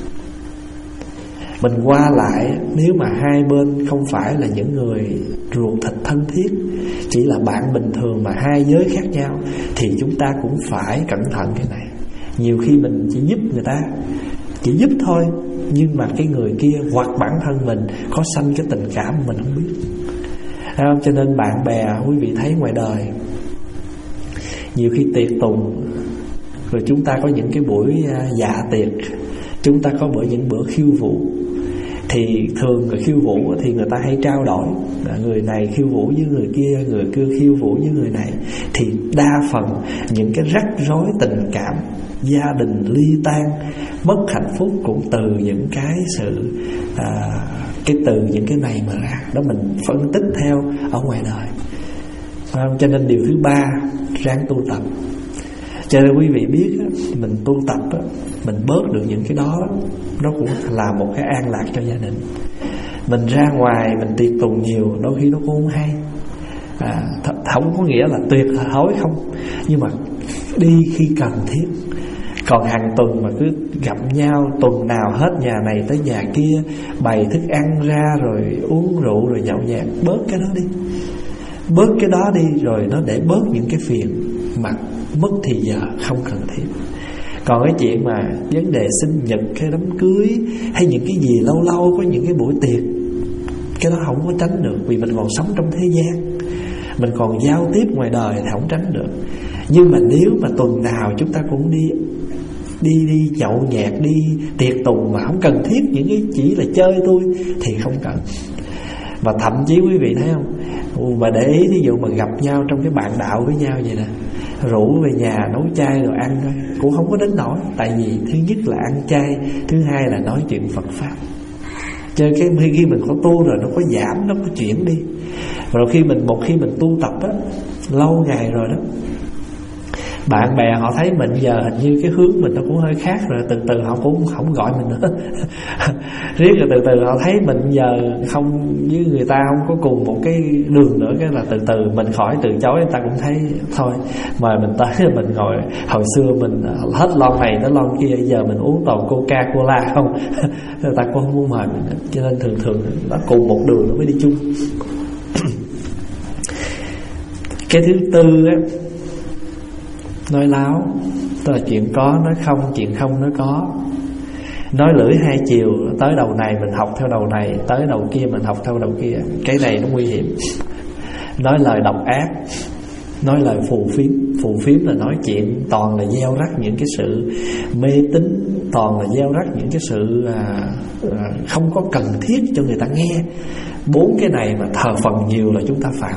Mình qua lại, nếu mà hai bên không phải là những người ruột thịt thân thiết, chỉ là bạn bình thường mà hai giới khác nhau, thì chúng ta cũng phải cẩn thận cái này. Nhiều khi mình chỉ giúp người ta, chỉ giúp thôi, nhưng mà cái người kia hoặc bản thân mình có sanh cái tình cảm mình không biết. Không? Cho nên bạn bè, quý vị thấy ngoài đời nhiều khi tiệc tùng, rồi chúng ta có những cái buổi dạ tiệc, chúng ta có bữa những bữa khiêu vũ. Thì thường người khiêu vũ thì người ta hay trao đổi, người này khiêu vũ với người kia, người kia khiêu vũ với người này. Thì đa phần những cái rắc rối tình cảm, gia đình ly tan, mất hạnh phúc cũng từ những cái sự à, cái từ những cái này mà ra. Đó mình phân tích theo ở ngoài đời. À, cho nên điều thứ ba, ráng tu tập. Cho nên quý vị biết mình tu tập, mình bớt được những cái đó, nó cũng là một cái an lạc cho gia đình. Mình ra ngoài mình tiệc tùng nhiều, đôi khi nó cũng không hay. à, Không có nghĩa là tuyệt đối không, nhưng mà đi khi cần thiết. Còn hàng tuần mà cứ gặp nhau, tuần nào hết nhà này tới nhà kia, bày thức ăn ra rồi uống rượu rồi nhậu nhẹt, bớt cái đó đi. Bớt cái đó đi rồi nó để bớt những cái phiền mà mất thì giờ không cần thiết. Còn cái chuyện mà vấn đề sinh nhật, cái đám cưới, hay những cái gì lâu lâu có những cái buổi tiệc, cái đó không có tránh được. Vì mình còn sống trong thế gian, mình còn giao tiếp ngoài đời thì không tránh được. Nhưng mà nếu mà tuần nào chúng ta cũng đi Đi đi nhậu nhẹt, đi tiệc tùng mà không cần thiết, những cái chỉ là chơi tôi, thì không cần. Và thậm chí quý vị thấy không, mà để ý ví dụ mà gặp nhau trong cái bạn đạo với nhau vậy nè, rủ về nhà nấu chay rồi ăn thôi, cũng không có đến nổi. Tại vì thứ nhất là ăn chay, thứ hai là nói chuyện Phật Pháp. Cho cái khi mình có tu rồi nó có giảm, nó có chuyển đi. Rồi khi mình một khi mình tu tập á, lâu ngày rồi đó, bạn bè họ thấy mình giờ hình như cái hướng mình nó cũng hơi khác rồi, từ từ họ cũng không gọi mình nữa. Riết rồi từ từ họ thấy mình giờ không với người ta không có cùng một cái đường nữa, cái là từ từ mình khỏi từ chối, người ta cũng thấy thôi mời mình tới. Mình ngồi hồi xưa mình hết lon này tới lon kia, giờ mình uống toàn Coca Cola không, người ta cũng không muốn mời mình. Cho nên thường thường nó cùng một đường nó mới đi chung. Cái thứ tư á, nói láo, tức là chuyện có nói không, chuyện không nói có. Nói lưỡi hai chiều, tới đầu này mình học theo đầu này, tới đầu kia mình học theo đầu kia. Cái này nó nguy hiểm. Nói lời độc ác, nói lời phù phiếm. Phù phiếm là nói chuyện toàn là gieo rắc những cái sự mê tín, toàn là gieo rắc những cái sự à, à, không có cần thiết cho người ta nghe. Bốn cái này mà thờ phần nhiều là chúng ta phạm.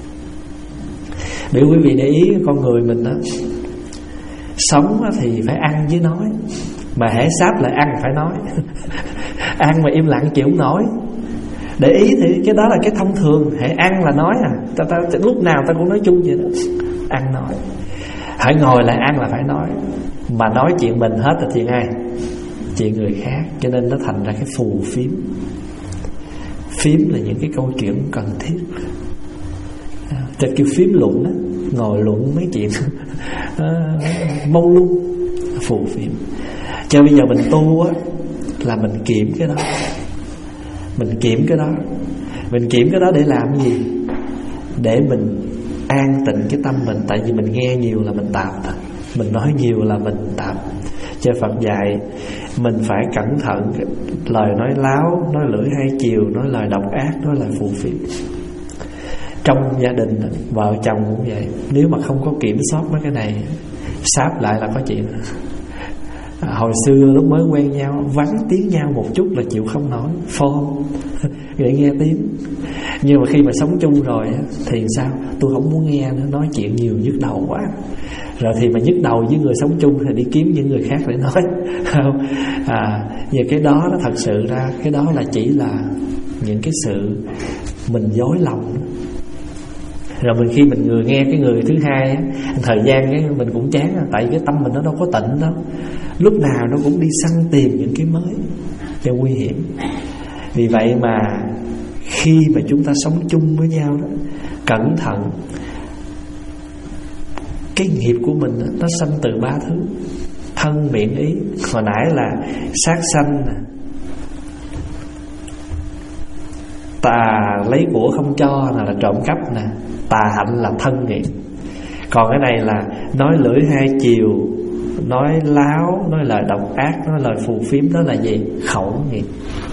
Để quý vị để ý con người mình đó, sống thì phải ăn với nói, mà hễ sáp lại ăn phải nói. Ăn mà im lặng chịu không nổi. Để ý thì cái đó là cái thông thường. Hễ ăn là nói à, ta, ta, lúc nào ta cũng nói chung vậy đó. Ăn nói, hãy ngồi lại ăn là phải nói. Mà nói chuyện mình hết là chuyện ai? Chuyện người khác. Cho nên nó thành ra cái phù phiếm. Phiếm là những cái câu chuyện cần thiết. Cho kêu phím luận đó, ngồi luận mấy chuyện mông lung, phù phiếm. Cho bây giờ mình tu á, là mình kiểm cái đó. Mình kiểm cái đó. Mình kiểm cái đó để làm gì? Để mình an tịnh cái tâm mình. Tại vì mình nghe nhiều là mình tạp, mình nói nhiều là mình tạp. Cho Phật dạy mình phải cẩn thận lời nói láo, nói lưỡi hai chiều, nói lời độc ác, nói lời phù phiếm. Trong gia đình, vợ chồng cũng vậy. Nếu mà không có kiểm soát mấy cái này, sáp lại là có chuyện. Hồi xưa lúc mới quen nhau, vắng tiếng nhau một chút là chịu không nổi, phone để nghe tiếng. Nhưng mà khi mà sống chung rồi thì sao? Tôi không muốn nghe nữa, nói chuyện nhiều nhức đầu quá. Rồi thì mà nhức đầu với người sống chung thì đi kiếm những người khác để nói. Không? À, và cái đó nó thật sự ra, cái đó là chỉ là những cái sự mình dối lòng. Rồi mình khi mình người nghe cái người thứ hai á, thời gian cái mình cũng chán, tại cái tâm mình nó đâu có tịnh đâu, lúc nào nó cũng đi săn tìm những cái mới cho nguy hiểm. Vì vậy mà khi mà chúng ta sống chung với nhau đó, cẩn thận. Cái nghiệp của mình đó, nó sanh từ ba thứ: thân, miệng, ý. Hồi nãy là sát sanh nè, tà lấy của không cho nè, là trộm cắp nè, tà hạnh là thân nghiệp. Còn cái này là nói lưỡi hai chiều, nói láo, nói lời độc ác, nói lời phù phiếm, đó là gì? Khẩu nghiệp.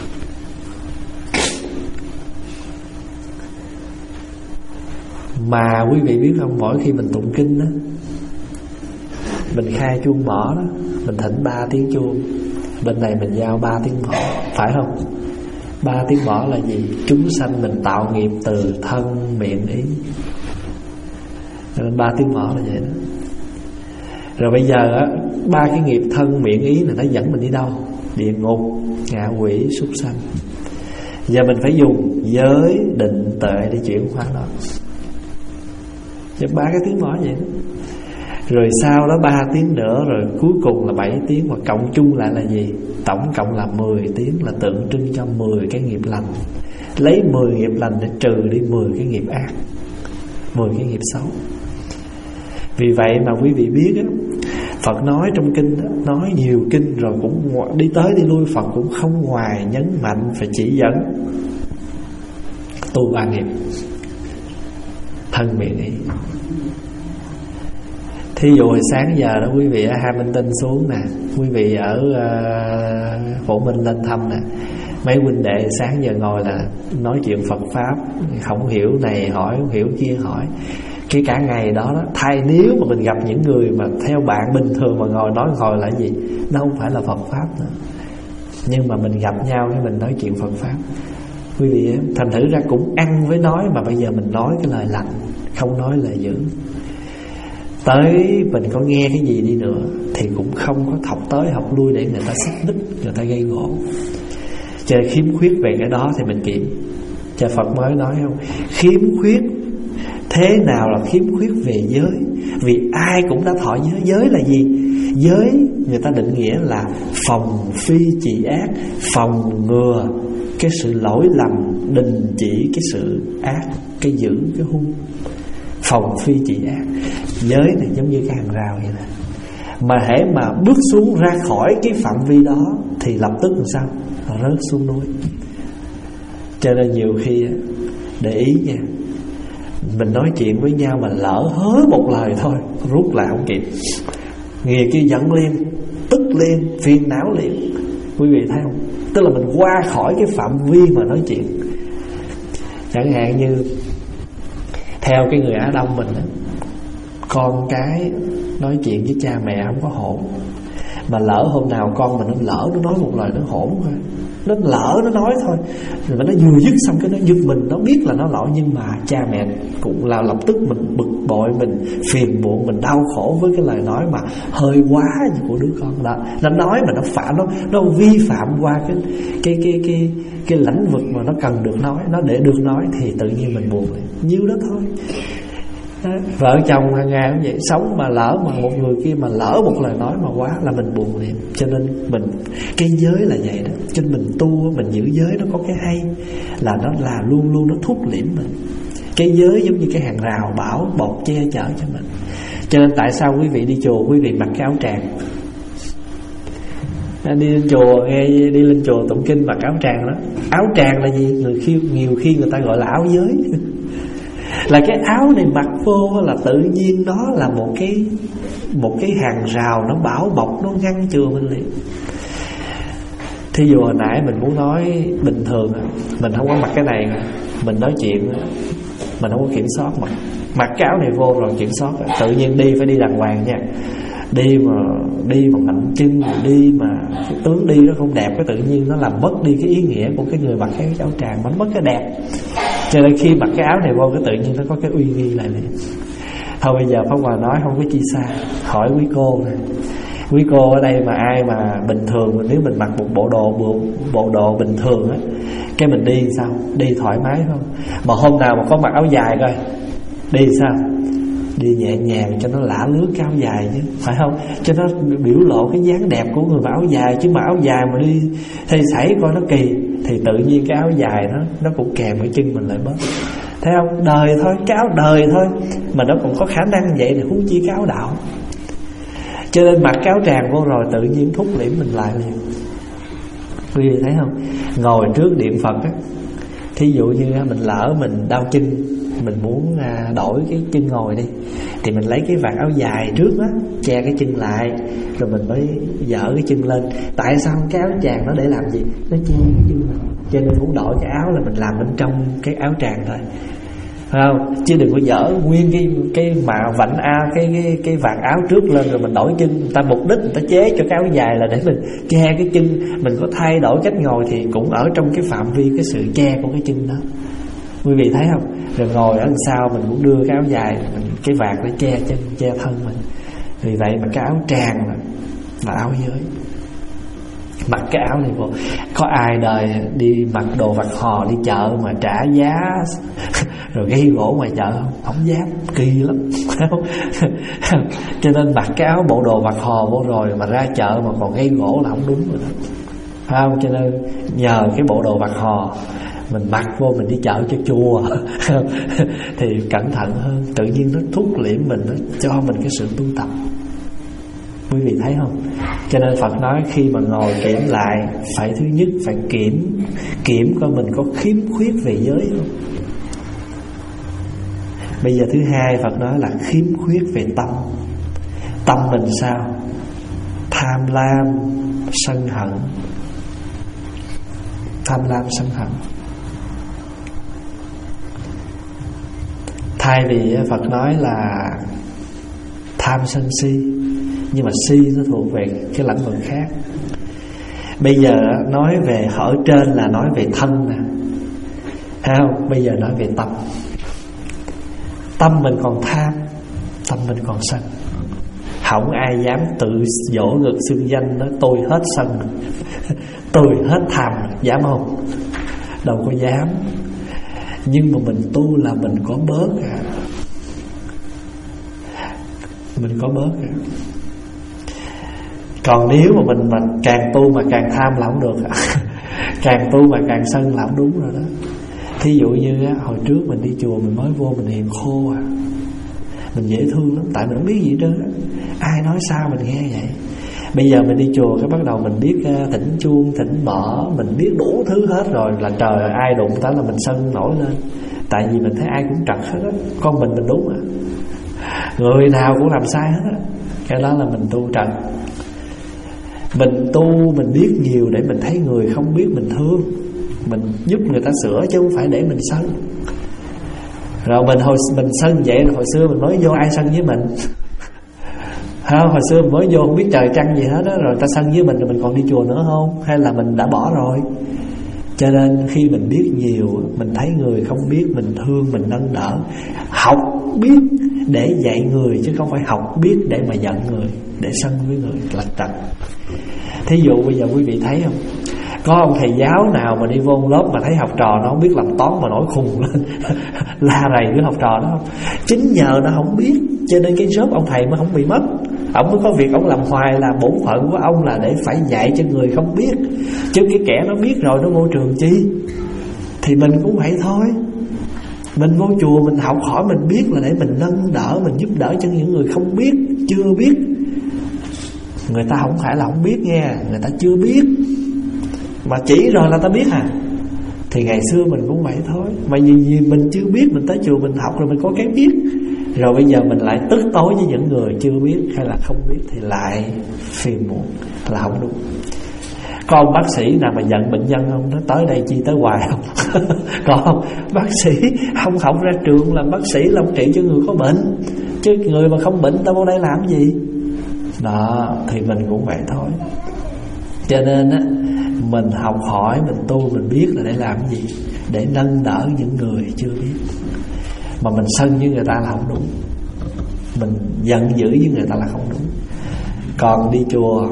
Mà quý vị biết không, mỗi khi mình tụng kinh đó, mình khai chuông mỏ đó, mình thỉnh ba tiếng chuông, bên này mình giao ba tiếng mỏ, phải không? Ba tiếng mỏ là gì? Chúng sanh mình tạo nghiệp từ thân, miệng, ý. Nên ba tiếng mỏ là vậy đó. Rồi bây giờ á, ba cái nghiệp thân, miệng, ý này nó dẫn mình đi đâu? Địa ngục, ngạ quỷ, súc sanh. Giờ mình phải dùng giới, định, tuệ để chuyển hóa nó. Chứ ba cái tiếng mỏ vậy đó. Rồi sau đó ba tiếng nữa, rồi cuối cùng là bảy tiếng, và cộng chung lại là gì? Tổng cộng là mười tiếng, là tượng trưng cho mười cái nghiệp lành. Lấy mười nghiệp lành để trừ đi mười cái nghiệp ác, mười cái nghiệp xấu. Vì vậy mà quý vị biết đó, Phật nói trong kinh đó, nói nhiều kinh rồi cũng đi tới đi lui, Phật cũng không ngoài nhấn mạnh phải chỉ dẫn tu ba nghiệp: thân, miệng, ý. Thí dụ hồi sáng giờ đó quý vị ở Hai Minh Tinh xuống nè, quý vị ở uh, Phổ Minh lên thăm nè, mấy huynh đệ sáng giờ ngồi là nói chuyện Phật Pháp, không hiểu này hỏi, không hiểu kia hỏi. Cái cả ngày đó, đó thay nếu mà mình gặp những người mà theo bạn bình thường mà ngồi nói ngồi là gì, nó không phải là Phật Pháp nữa. Nhưng mà mình gặp nhau cái mình nói chuyện Phật Pháp, quý vị, thành thử ra cũng ăn với nói, mà bây giờ mình nói cái lời lành, không nói lời dữ. Tới mình có nghe cái gì đi nữa thì cũng không có học tới học lui để người ta xích mích, người ta gây gỗ. Chờ khiếm khuyết về cái đó thì mình kiểm. Chờ Phật mới nói không, khiếm khuyết thế nào là khiếm khuyết về giới? Vì ai cũng đã thọ giới. Giới là gì? Giới người ta định nghĩa là phòng phi trị ác, phòng ngừa cái sự lỗi lầm, đình chỉ cái sự ác, cái dữ, cái hung. Phòng phi trị ác. Giới này giống như cái hàng rào vậy nè, mà hễ mà bước xuống ra khỏi cái phạm vi đó thì lập tức làm sao? Rớt xuống núi. Cho nên nhiều khi để ý nha, mình nói chuyện với nhau mà lỡ hớ một lời thôi, rút lại không kịp, người kia giận liền, tức liền, phiền não liền. Quý vị thấy không? Tức là mình qua khỏi cái phạm vi mà nói chuyện. Chẳng hạn như theo cái người Á Đông mình đó, con cái nói chuyện với cha mẹ không có hỗn, mà lỡ hôm nào con mình nó lỡ nó nói một lời nó hỗn thôi, nó lỡ nó nói thôi, rồi mà nó vừa dứt xong cái nó giật mình, nó biết là nó lỗi, nhưng mà cha mẹ cũng là lập tức mình bực bội, mình phiền muộn, mình đau khổ với cái lời nói mà hơi quá của đứa con đó. Nó nói mà nó phạm, nó nó vi phạm qua cái cái cái cái cái lĩnh vực mà nó cần được nói, nó để được nói thì tự nhiên mình buồn, nhiêu đó thôi. Đó. Vợ chồng hàng ngày cũng vậy, sống mà lỡ mà một người kia mà lỡ một lời nói mà quá là mình buồn liền. Cho nên mình, cái giới là vậy đó. Cho nên mình tu, mình giữ giới nó có cái hay là nó là luôn luôn nó thúc liễm mình. Cái giới giống như cái hàng rào bảo bọc che chở cho mình. Cho nên tại sao quý vị đi chùa, quý vị mặc cái áo tràng. Đi lên chùa, nghe đi lên chùa tụng kinh mặc áo tràng đó. Áo tràng là gì? Người khi, nhiều khi người ta gọi là áo giới. Là cái áo này mặc vô là tự nhiên đó là một cái một cái hàng rào nó bảo bọc, nó ngăn chùa mình liền. Thí dụ hồi nãy mình muốn nói bình thường, mình không có mặc cái này, mình nói chuyện mình không có kiểm soát, mặc mặc cái áo này vô rồi kiểm soát, tự nhiên đi phải đi đàng hoàng nha. Đi mà đi mà mạnh chân, đi mà cái tướng đi nó không đẹp, cái tự nhiên nó làm mất đi cái ý nghĩa của cái người mặc cái áo tràng, nó mất cái đẹp. Cho nên khi mặc cái áo này vô, cái tự nhiên nó có cái uy nghi lại liền. Thôi bây giờ Pháp Hòa nói không có chi xa, hỏi quý cô này. Quý cô ở đây mà ai mà bình thường, nếu mình mặc một bộ đồ bộ, bộ đồ bình thường á, cái mình đi sao? Đi thoải mái không? Mà hôm nào mà có mặc áo dài coi, Đi sao? Đi nhẹ nhàng cho nó lả lướt cái áo dài chứ, phải không? Cho nó biểu lộ cái dáng đẹp của người mặc áo dài. Chứ mà áo dài mà đi thay sảy coi nó kỳ, thì tự nhiên cái áo dài nó nó cũng kèm cái chân mình lại bớt. Thấy không? Đời thôi, cái áo đời thôi mà nó còn có khả năng vậy thì huống chi cái áo đạo. Cho nên mặc cái áo tràng vô rồi tự nhiên thúc liễm mình lại liền. Quý vị thấy không? Ngồi trước điện Phật á, thí dụ như mình lỡ mình đau chân, mình muốn đổi cái chân ngồi đi, thì mình lấy cái vạt áo dài trước á, che cái chân lại, rồi mình mới dỡ cái chân lên. Tại sao cái áo tràng nó để làm gì? Nó che cái chân mình. Cho nên muốn đổi cái áo là mình làm bên trong cái áo tràng thôi, phải không? Chứ đừng có dỡ nguyên cái cái mà vảnh a cái cái cái vạt áo trước lên rồi mình đổi chân. Người ta mục đích người ta chế cho cái áo dài là để mình che cái chân. Mình có thay đổi cách ngồi thì cũng ở trong cái phạm vi cái sự che của cái chân đó. Quý vị thấy không? Rồi ngồi ở đằng sau mình cũng đưa cái áo dài, mình, cái vạt để che chân, che thân mình. Vì vậy mà cái áo tràng là, là áo giới. Mặc cái áo này vô. Có ai đời đi mặc đồ vạt hò đi chợ mà trả giá rồi gây gỗ ngoài chợ không? Không dám, kỳ lắm. Cho nên mặc cái áo bộ đồ vạt hò vô rồi mà ra chợ mà còn gây gỗ là không đúng rồi đó, phải không? Cho nên nhờ cái bộ đồ vạt hò mình mặc vô mình đi chợ cho chùa thì cẩn thận hơn. Tự nhiên nó thúc liễm mình, nó cho mình cái sự tu tập. Quý vị thấy không? Cho nên Phật nói khi mà ngồi kiểm lại, phải thứ nhất phải kiểm Kiểm coi mình có khiếm khuyết về giới không. Bây giờ thứ hai Phật nói là khiếm khuyết về tâm. Tâm mình sao? Tham lam, sân hận. Tham lam, sân hận. Thay vì Phật nói là tham sân si, nhưng mà si nó thuộc về cái lĩnh vực khác. Bây giờ nói về ở trên là nói về thân nè, thấy không? Bây giờ nói về tâm. Tâm mình còn tham, tâm mình còn sân. Không ai dám tự dỗ ngực xưng danh nói tôi hết sân, tôi hết tham, dám không? Đâu có dám. Nhưng mà mình tu là mình có bớt à. Mình có bớt à. Còn nếu mà mình mà càng tu mà càng tham là không được à. Càng tu mà càng sân là không đúng rồi đó. Thí dụ như á, hồi trước mình đi chùa mình mới vô mình hiền khô à, mình dễ thương lắm, tại mình không biết gì hết trơn á. Ai nói sao mình nghe vậy. Bây giờ mình đi chùa cái bắt đầu mình biết uh, thỉnh chuông, thỉnh mõ, mình biết đủ thứ hết rồi là trời, ai đụng tới là mình sân nổi lên. Tại vì mình thấy ai cũng trật hết á, con mình mình đúng à, người nào cũng làm sai hết á. Cái đó là mình tu trật. Mình tu mình biết nhiều để mình thấy người không biết mình thương, mình giúp người ta sửa chứ không phải để mình sân. Rồi mình hồi mình sân vậy rồi hồi xưa mình mới vô ai sân với mình. Ha, hồi xưa mình mới vô không biết trời trăng gì hết đó, rồi ta sân với mình rồi mình còn đi chùa nữa không? Hay là mình đã bỏ rồi? Cho nên khi mình biết nhiều, mình thấy người không biết mình thương, mình nâng đỡ. Học biết để dạy người chứ không phải học biết để mà giận người, để sân với người là trật. Thí dụ bây giờ quý vị thấy không? Có ông thầy giáo nào mà đi vô lớp mà thấy học trò nó không biết làm toán mà nổi khùng lên la rầy đứa học trò đó không? Chính nhờ nó không biết cho nên cái job ông thầy mới không bị mất. Ông mới có việc ông làm hoài, là bổn phận của ông là để phải dạy cho người không biết. Chứ cái kẻ nó biết rồi nó vô trường chi? Thì mình cũng vậy thôi. Mình vô chùa mình học hỏi mình biết là để mình nâng đỡ, mình giúp đỡ cho những người không biết, chưa biết. Người ta không phải là không biết nghe, người ta chưa biết mà chỉ rồi là ta biết à. Thì ngày xưa mình cũng vậy thôi. Mà vì, vì mình chưa biết, mình tới chùa mình học rồi mình có cái biết. Rồi bây giờ mình lại tức tối với những người chưa biết hay là không biết thì lại phiền muộn, là không đúng. Có ông bác sĩ nào mà giận bệnh nhân không? Nó tới đây chi tới hoài không? Còn không, bác sĩ không học ra trường làm bác sĩ là ông trị cho người có bệnh. Chứ người mà không bệnh ta vô đây làm gì? Đó, thì mình cũng vậy thôi. Cho nên á, mình học hỏi, mình tu, mình biết là để làm gì? Để nâng đỡ những người chưa biết. Mà mình sân với người ta là không đúng, mình giận dữ với người ta là không đúng. Còn đi chùa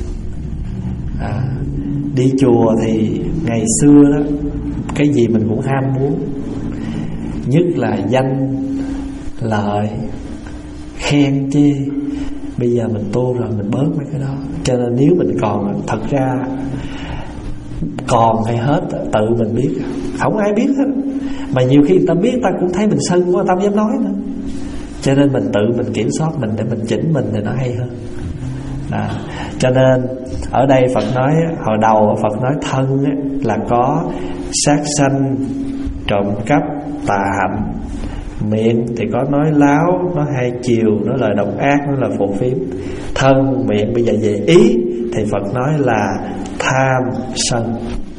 à, đi chùa thì ngày xưa đó, cái gì mình cũng ham muốn. Nhất là danh lợi, khen chê. Bây giờ mình tu rồi mình bớt mấy cái đó. Cho nên nếu mình còn, thật ra còn hay hết tự mình biết, không ai biết hết. Mà nhiều khi người ta biết ta cũng thấy mình sân quá, ta không dám nói nữa. Cho nên mình tự mình kiểm soát mình để mình chỉnh mình thì nó hay hơn. Đó. Cho nên ở đây Phật nói, hồi đầu Phật nói thân là có sát sanh, trộm cắp, tà hạnh. Miệng thì có nói láo, nói hai chiều, nói lời độc ác, nói lời phù phiếm. Thân, miệng. Bây giờ về ý thì Phật nói là tham, sân.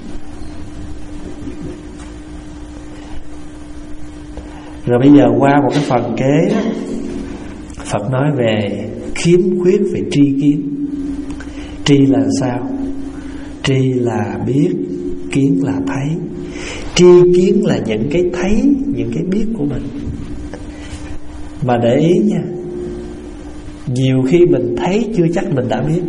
Rồi bây giờ qua một cái phần kế, Phật nói về khiếm khuyết về tri kiến. Tri là sao? Tri là biết, kiến là thấy. Tri kiến là những cái thấy, những cái biết của mình. Mà để ý nha, nhiều khi mình thấy chưa chắc mình đã biết,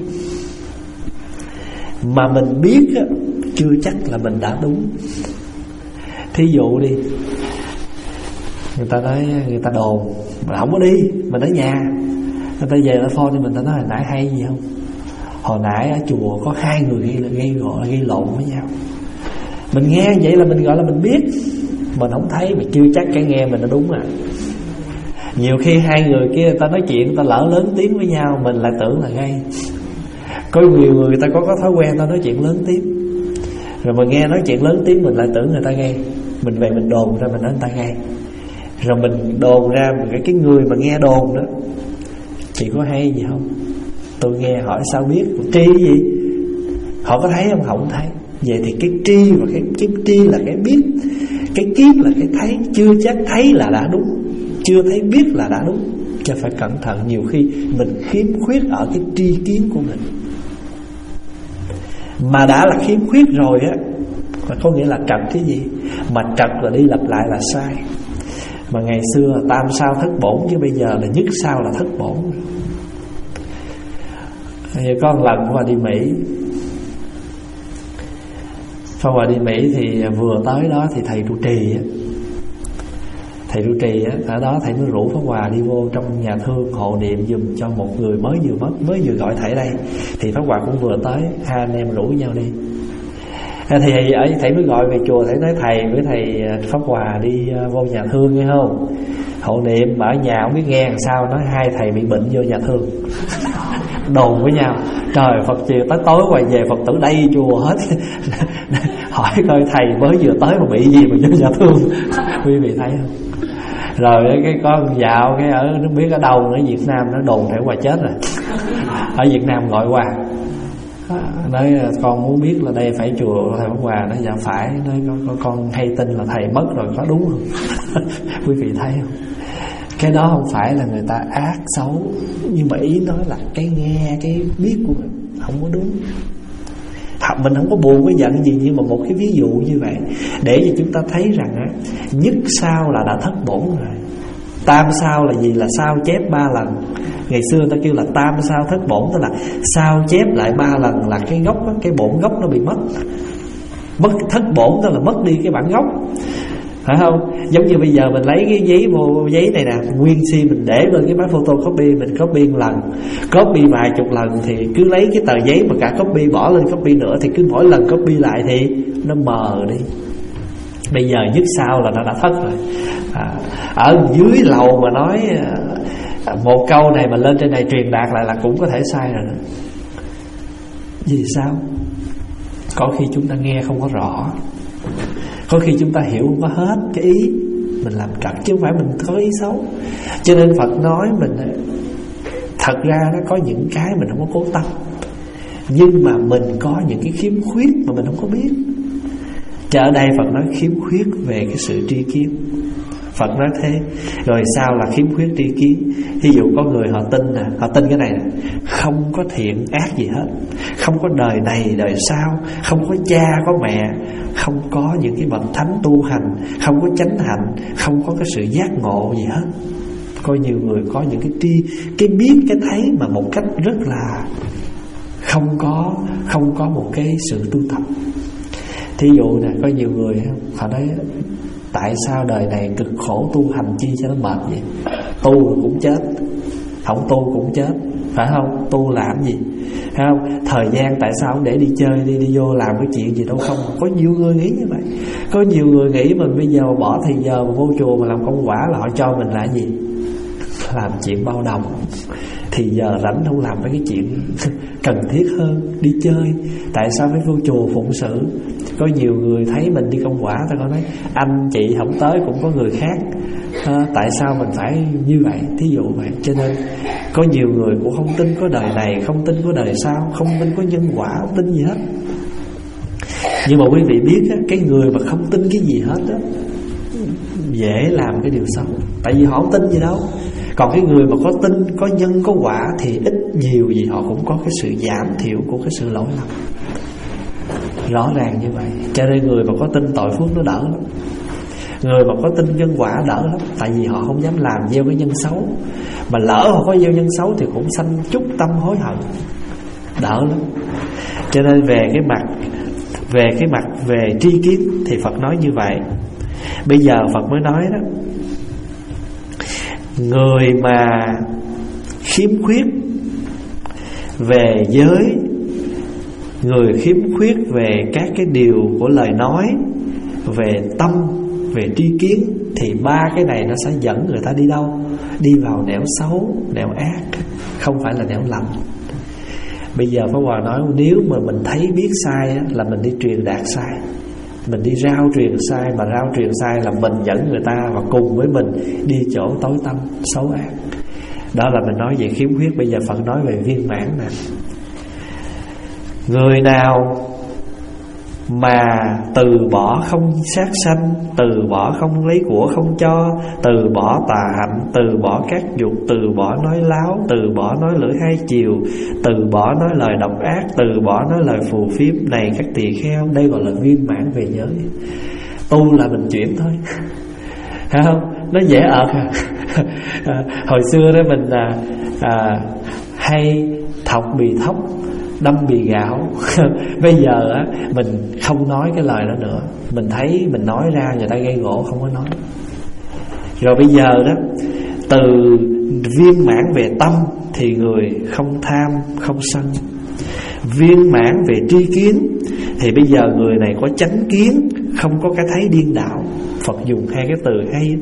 mà mình biết chưa chắc là mình đã đúng. Thí dụ đi, người ta nói, người ta đồn mà không có đi, mình ở nhà, người ta về nó phone cho mình, ta nói hồi nãy hay gì không? Hồi nãy ở chùa có hai người gây, gây, gọi, gây lộn với nhau. Mình nghe vậy là mình gọi là mình biết, mình không thấy, mà chưa chắc cái nghe mình nó đúng à. Nhiều khi hai người kia người ta nói chuyện, người ta lỡ lớn tiếng với nhau, mình lại tưởng là gây. Có nhiều người người ta có, có thói quen ta nói chuyện lớn tiếng, rồi mình nghe nói chuyện lớn tiếng mình lại tưởng người ta gây. Mình về mình đồn ra mình nói người ta gây. Rồi mình đồn ra cái, cái người mà nghe đồn đó, chị có hay gì không? Tôi nghe hỏi sao biết, tri gì? Họ có thấy không? Không thấy. Vậy thì cái tri và cái, cái tri là cái biết, cái kiến là cái thấy. Chưa chắc thấy là đã đúng, chưa thấy biết là đã đúng. Cho phải cẩn thận, nhiều khi mình khiếm khuyết ở cái tri kiến của mình. Mà đã là khiếm khuyết rồi á, mà có nghĩa là trật cái gì? Mà trật là đi lặp lại là sai. Mà ngày xưa tam sao thất bổn, chứ bây giờ là nhất sao là thất bổn. Có một lần qua đi Mỹ, Pháp Hòa đi Mỹ thì vừa tới đó thì thầy trụ trì Thầy trụ trì ở đó thầy mới rủ Pháp Hòa đi vô trong nhà thương hộ niệm giùm cho một người mới vừa mất, mới vừa gọi thầy đây. Thì Pháp Hòa cũng vừa tới, hai anh em rủ nhau đi. Thì ở thầy mới gọi về chùa, thầy nói thầy với thầy Pháp Hòa đi vô nhà thương nghe không? Hộ niệm mà ở nhà không biết nghe làm sao, nói hai thầy bị bệnh vô nhà thương. Đồn với nhau, trời Phật chiều tới tối quay về Phật tử đây chùa hết. Hỏi coi thầy mới vừa tới mà bị gì mà vô nhà thương. Quý vị thấy không? Rồi cái con dạo cái ở nó biết ở đâu ở Việt Nam nó đồn thầy Hòa chết rồi. Ở Việt Nam gọi qua nói con muốn biết là đây phải chùa thầy Pháp Hòa. Nó dạ phải. Nói con, con hay tin là thầy mất rồi, có đúng không? Quý vị thấy không? Cái đó không phải là người ta ác xấu, nhưng mà ý nói là cái nghe, cái biết của mình không có đúng. Mình không có buồn với giận gì, nhưng mà một cái ví dụ như vậy để cho chúng ta thấy rằng á, nhất sao là đã thất bổn rồi. Tam sao là gì? Là sao chép ba lần. Ngày xưa ta kêu là tam sao thất bổn, tức là sao chép lại ba lần là cái gốc đó, cái bổn gốc nó bị mất. Mất thất bổn tức là mất đi cái bản gốc, phải không? Giống như bây giờ mình lấy cái giấy vô giấy này nè, nguyên si mình để lên cái máy photocopy, mình copy một lần, copy vài chục lần thì cứ lấy cái tờ giấy mà cả copy bỏ lên copy nữa, thì cứ mỗi lần copy lại thì nó mờ đi. Bây giờ nhất sao là nó đã thất rồi. À, ở dưới lầu mà nói một câu này mà lên trên này truyền đạt lại là cũng có thể sai rồi đó. Vì sao? Có khi chúng ta nghe không có rõ, có khi chúng ta hiểu không có hết cái ý, mình làm trật chứ không phải mình có ý xấu. Cho nên Phật nói mình thật ra nó có những cái mình không có cố tâm, nhưng mà mình có những cái khiếm khuyết mà mình không có biết. Cho ở đây Phật nói khiếm khuyết về cái sự tri kiến. Phật nói thế. Rồi sao là khiếm khuyết tri kiến? Ví dụ có người họ tin nè, họ tin cái này nè, không có thiện ác gì hết, không có đời này đời sau, không có cha có mẹ, không có những cái bậc thánh tu hành, không có chánh hạnh, không có cái sự giác ngộ gì hết. Có nhiều người có những cái tri, cái biết, cái thấy mà một cách rất là không có không có một cái sự tu tập. Thí dụ nè, có nhiều người họ nói tại sao đời này cực khổ tu hành chi cho nó mệt vậy? Tu rồi cũng chết, không tu cũng chết, phải không? Tu làm gì? Phải không? Thời gian tại sao không để đi chơi, đi đi vô làm cái chuyện gì đâu không? Có nhiều người nghĩ như vậy. Có nhiều người nghĩ mình bây giờ bỏ thì giờ mà vô chùa mà làm công quả là họ cho mình là gì? Làm chuyện bao đồng. Thì giờ rảnh không làm mấy cái chuyện cần thiết hơn, đi chơi. Tại sao phải vô chùa phụng sự? Có nhiều người thấy mình đi công quả, ta có nói anh chị không tới cũng có người khác, à, tại sao mình phải như vậy? Thí dụ vậy. Cho nên có nhiều người cũng không tin có đời này, không tin có đời sau, không tin có nhân quả, không tin gì hết. Nhưng mà quý vị biết á, cái người mà không tin cái gì hết á, dễ làm cái điều xấu. Tại vì họ không tin gì đâu. Còn cái người mà có tin, có nhân, có quả thì ít nhiều gì họ cũng có cái sự giảm thiểu của cái sự lỗi lầm. Rõ ràng như vậy. Cho nên người mà có tin tội phước nó đỡ lắm. Người mà có tin nhân quả đỡ lắm. Tại vì họ không dám làm gieo cái nhân xấu. Mà lỡ họ có gieo nhân xấu thì cũng sanh chút tâm hối hận, đỡ lắm. Cho nên về cái mặt Về cái mặt về tri kiến thì Phật nói như vậy. Bây giờ Phật mới nói đó, người mà khiếm khuyết về giới, người khiếm khuyết về các cái điều của lời nói, về tâm, về tri kiến, thì ba cái này nó sẽ dẫn người ta đi đâu? Đi vào nẻo xấu, nẻo ác, không phải là nẻo lành. Bây giờ Pháp Hòa nói, nếu mà mình thấy biết sai á, là mình đi truyền đạt sai, mình đi rao truyền sai. Mà rao truyền sai là mình dẫn người ta và cùng với mình đi chỗ tối tăm, xấu ác. Đó là mình nói về khiếm khuyết. Bây giờ Phật nói về viên mãn nè. Người nào mà từ bỏ không sát sanh, từ bỏ không lấy của không cho, từ bỏ tà hạnh, từ bỏ các dục, từ bỏ nói láo, từ bỏ nói lưỡi hai chiều, từ bỏ nói lời độc ác, từ bỏ nói lời phù phiếm, này các tỳ kheo, đây gọi là viên mãn về giới. Tu là mình chuyển thôi, thấy không? Nó dễ ợt à. À, hồi xưa đó mình à, à, hay thọc bì thóc, đâm bì gạo. Bây giờ á, mình không nói cái lời đó nữa. Mình thấy mình nói ra người ta gây gỗ, không có nói. Rồi bây giờ đó, từ viên mãn về tâm thì người không tham, không sân. Viên mãn về tri kiến thì bây giờ người này có chánh kiến, không có cái thấy điên đảo. Phật dùng hai cái từ hay.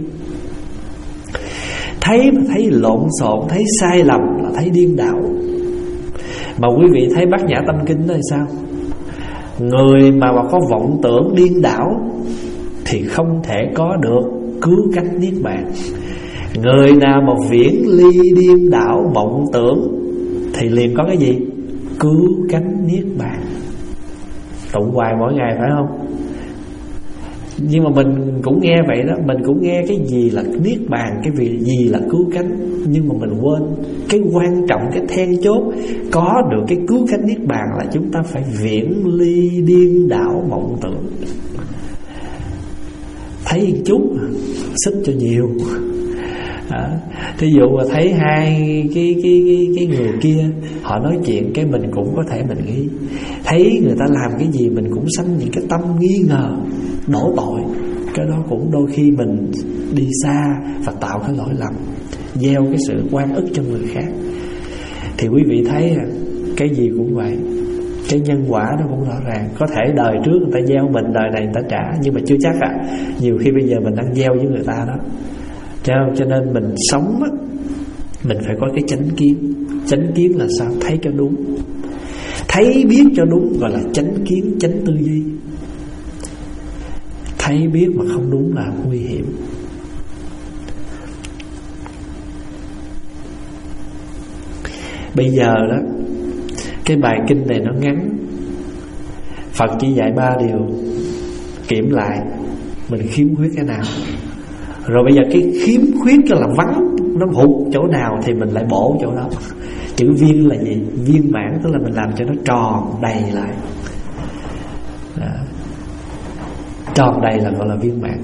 Thấy mà thấy lộn xộn, thấy sai lầm là thấy điên đảo. Mà quý vị thấy Bát Nhã Tâm Kinh đó là sao? Người mà, mà có vọng tưởng điên đảo thì không thể có được cứu cánh niết bàn. Người nào mà viễn ly điên đảo vọng tưởng thì liền có cái gì? Cứu cánh niết bàn. Tụng hoài mỗi ngày phải không? Nhưng mà mình cũng nghe vậy đó. Mình cũng nghe cái gì là niết bàn, cái gì là cứu cánh. Nhưng mà mình quên cái quan trọng, cái then chốt có được cái cứu cánh niết bàn là chúng ta phải viễn ly điên đảo vọng tưởng. Thấy một chút xích cho nhiều. À, thí dụ mà thấy hai cái, cái, cái, cái người kia họ nói chuyện, cái mình cũng có thể mình nghĩ. Thấy người ta làm cái gì mình cũng sanh những cái tâm nghi ngờ, đổ tội. Cái đó cũng đôi khi mình đi xa và tạo cái lỗi lầm, gieo cái sự oan ức cho người khác. Thì quý vị thấy cái gì cũng vậy. Cái nhân quả nó cũng rõ ràng. Có thể đời trước người ta gieo mình, đời này người ta trả. Nhưng mà chưa chắc à. Nhiều khi bây giờ mình đang gieo với người ta đó. Cho nên mình sống á, mình phải có cái chánh kiến. Chánh kiến là sao? Thấy cho đúng. Thấy biết cho đúng gọi là chánh kiến, chánh tư duy. Thấy biết mà không đúng là nguy hiểm. Bây giờ đó, cái bài kinh này nó ngắn, Phật chỉ dạy ba điều. Kiểm lại mình khiếm khuyết cái nào. Rồi bây giờ cái khiếm khuyết cho là vắng, nó hụt chỗ nào thì mình lại bổ chỗ đó. Chữ viên là gì? Viên mãn tức là mình làm cho nó tròn đầy lại. Đó. Tròn đầy là gọi là viên mãn.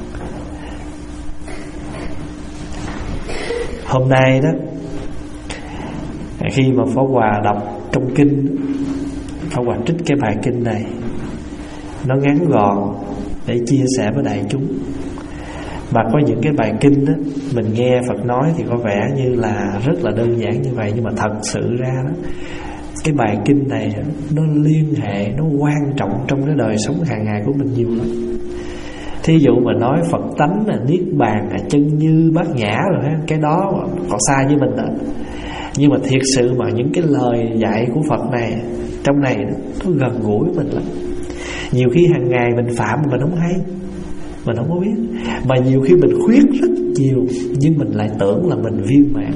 Hôm nay đó, khi mà Pháp Hòa đọc trong kinh, Pháp Hòa trích cái bài kinh này nó ngắn gọn để chia sẻ với đại chúng. Mà có những cái bài kinh đó, mình nghe Phật nói thì có vẻ như là rất là đơn giản như vậy, nhưng mà thật sự ra đó, cái bài kinh này nó liên hệ, nó quan trọng trong cái đời sống hàng ngày của mình nhiều lắm. Thí dụ mà nói Phật tánh là niết bàn, là chân như bát nhã rồi ha, cái đó còn xa với mình đó. Nhưng mà thiệt sự mà những cái lời dạy của Phật này, trong này nó gần gũi với mình lắm. Nhiều khi hàng ngày mình phạm mình không hay, mình không có biết. Mà nhiều khi mình khuyết rất nhiều, nhưng mình lại tưởng là mình viên mãn.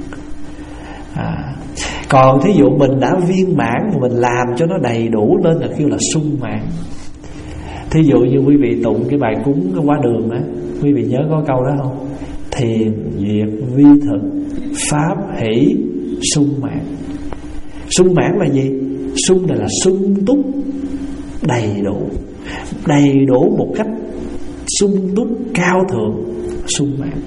à, Còn thí dụ mình đã viên mãn mà mình làm cho nó đầy đủ nên là kêu là sung mãn. Thí dụ như quý vị tụng cái bài cúng cái quá đường á, quý vị nhớ có câu đó không? Thiền duyệt vi thực pháp hỷ sung mãn. Sung mãn là gì? Sung này là sung túc, đầy đủ, đầy đủ một cách sung túc cao thượng, sung mãn.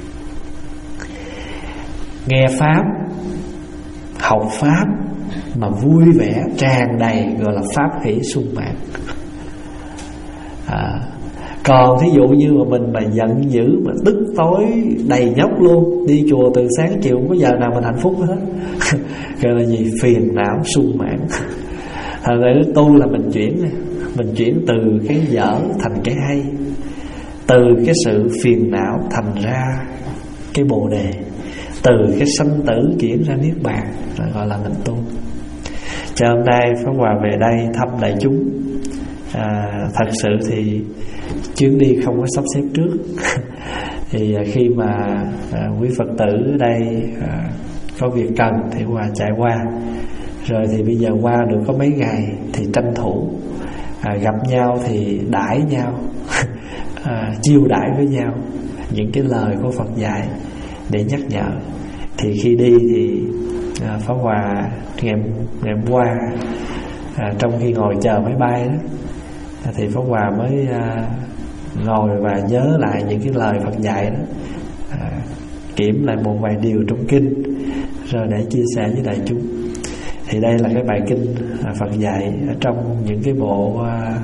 Nghe pháp, học pháp mà vui vẻ tràn đầy gọi là pháp hỷ sung mãn. à, Còn thí dụ như mà mình mà giận dữ, mà tức tối đầy nhóc luôn, đi chùa từ sáng chiều không có giờ nào mình hạnh phúc hết gọi là gì? Phiền não sung mãn. Thật ra tu là mình chuyển, mình chuyển từ cái dở thành cái hay, từ cái sự phiền não thành ra cái bồ đề, từ cái sanh tử chuyển ra niết bàn, rồi gọi là mình tu. Cho hôm nay Pháp Hòa về đây thăm đại chúng. à, Thật sự thì chuyến đi không có sắp xếp trước thì khi mà à, quý Phật tử ở đây à, có việc cần thì Hòa chạy qua. Rồi thì bây giờ qua được có mấy ngày thì tranh thủ à, gặp nhau thì đãi nhau à, chiêu đãi với nhau những cái lời của Phật dạy để nhắc nhở. Thì khi đi thì à, Pháp Hòa ngày, ngày hôm qua à, trong khi ngồi chờ máy bay đó, thì Pháp Hòa mới à, ngồi và nhớ lại những cái lời Phật dạy đó, à, kiểm lại một vài điều trong kinh rồi để chia sẻ với đại chúng. Thì đây là cái bài kinh à, Phật dạy ở trong những cái bộ à,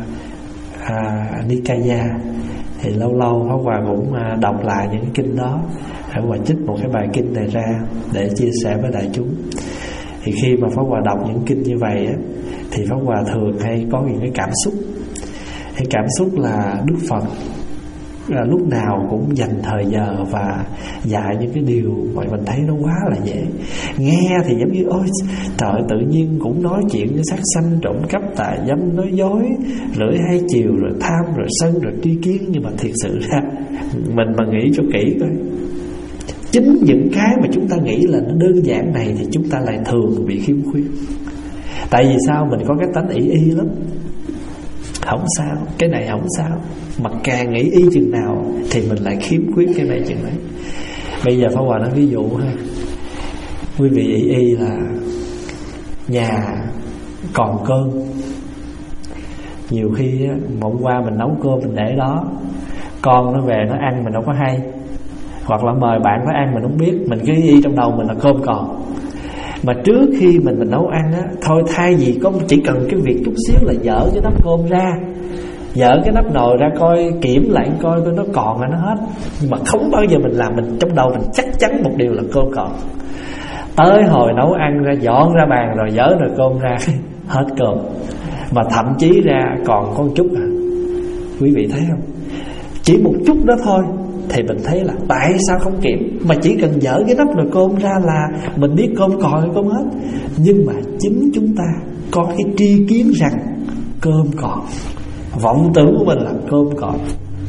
à, Nikaya. Thì lâu lâu Pháp Hòa cũng à, đọc lại những cái kinh đó, Pháp Hòa trích một cái bài kinh này ra để chia sẻ với đại chúng. Thì khi mà Pháp Hòa đọc những kinh như vậy á, thì Pháp Hòa thường hay có những cái cảm xúc. Cái cảm xúc là Đức Phật là lúc nào cũng dành thời giờ và dạy những cái điều mà mình thấy nó quá là dễ nghe. Thì giống như ôi trời, tự nhiên cũng nói chuyện với sát sanh, trộm cắp, tà dâm, nói dối, lưỡi hai chiều, rồi tham, rồi sân, rồi tri kiến. Nhưng mà thiệt sự ra mình mà nghĩ cho kỹ coi, chính những cái mà chúng ta nghĩ là nó đơn giản này thì chúng ta lại thường bị khiếm khuyết. Tại vì sao? Mình có cái tánh ỷ y lắm. Không sao, cái này không sao, mà càng nghĩ y chừng nào thì mình lại khiếm khuyết cái này chừng đấy. Bây giờ Pháp Hòa nói ví dụ ha, quý vị y y là nhà còn cơm, nhiều khi á, hôm qua mình nấu cơm mình để đó, con nó về nó ăn mình đâu có hay, hoặc là mời bạn nó ăn mình không biết, mình cứ y trong đầu mình là cơm còn. Mà trước khi mình mình nấu ăn á, thôi thay vì có chỉ cần cái việc chút xíu là dỡ cái nắp cơm ra, dỡ cái nắp nồi ra coi, kiểm lại coi coi nó còn hay nó hết. Nhưng mà không bao giờ mình làm, mình trong đầu mình chắc chắn một điều là cơm còn. Tới hồi nấu ăn ra, dọn ra bàn rồi dỡ nồi cơm ra hết cơm. Mà thậm chí ra còn có một chút à. Quý vị thấy không? Chỉ một chút đó thôi thì mình thấy là tại sao không kiểm. Mà chỉ cần dỡ cái nắp nồi cơm ra là mình biết cơm còn hay cơm hết. Nhưng mà chính chúng ta có cái tri kiến rằng cơm còn, vọng tưởng của mình là cơm còn.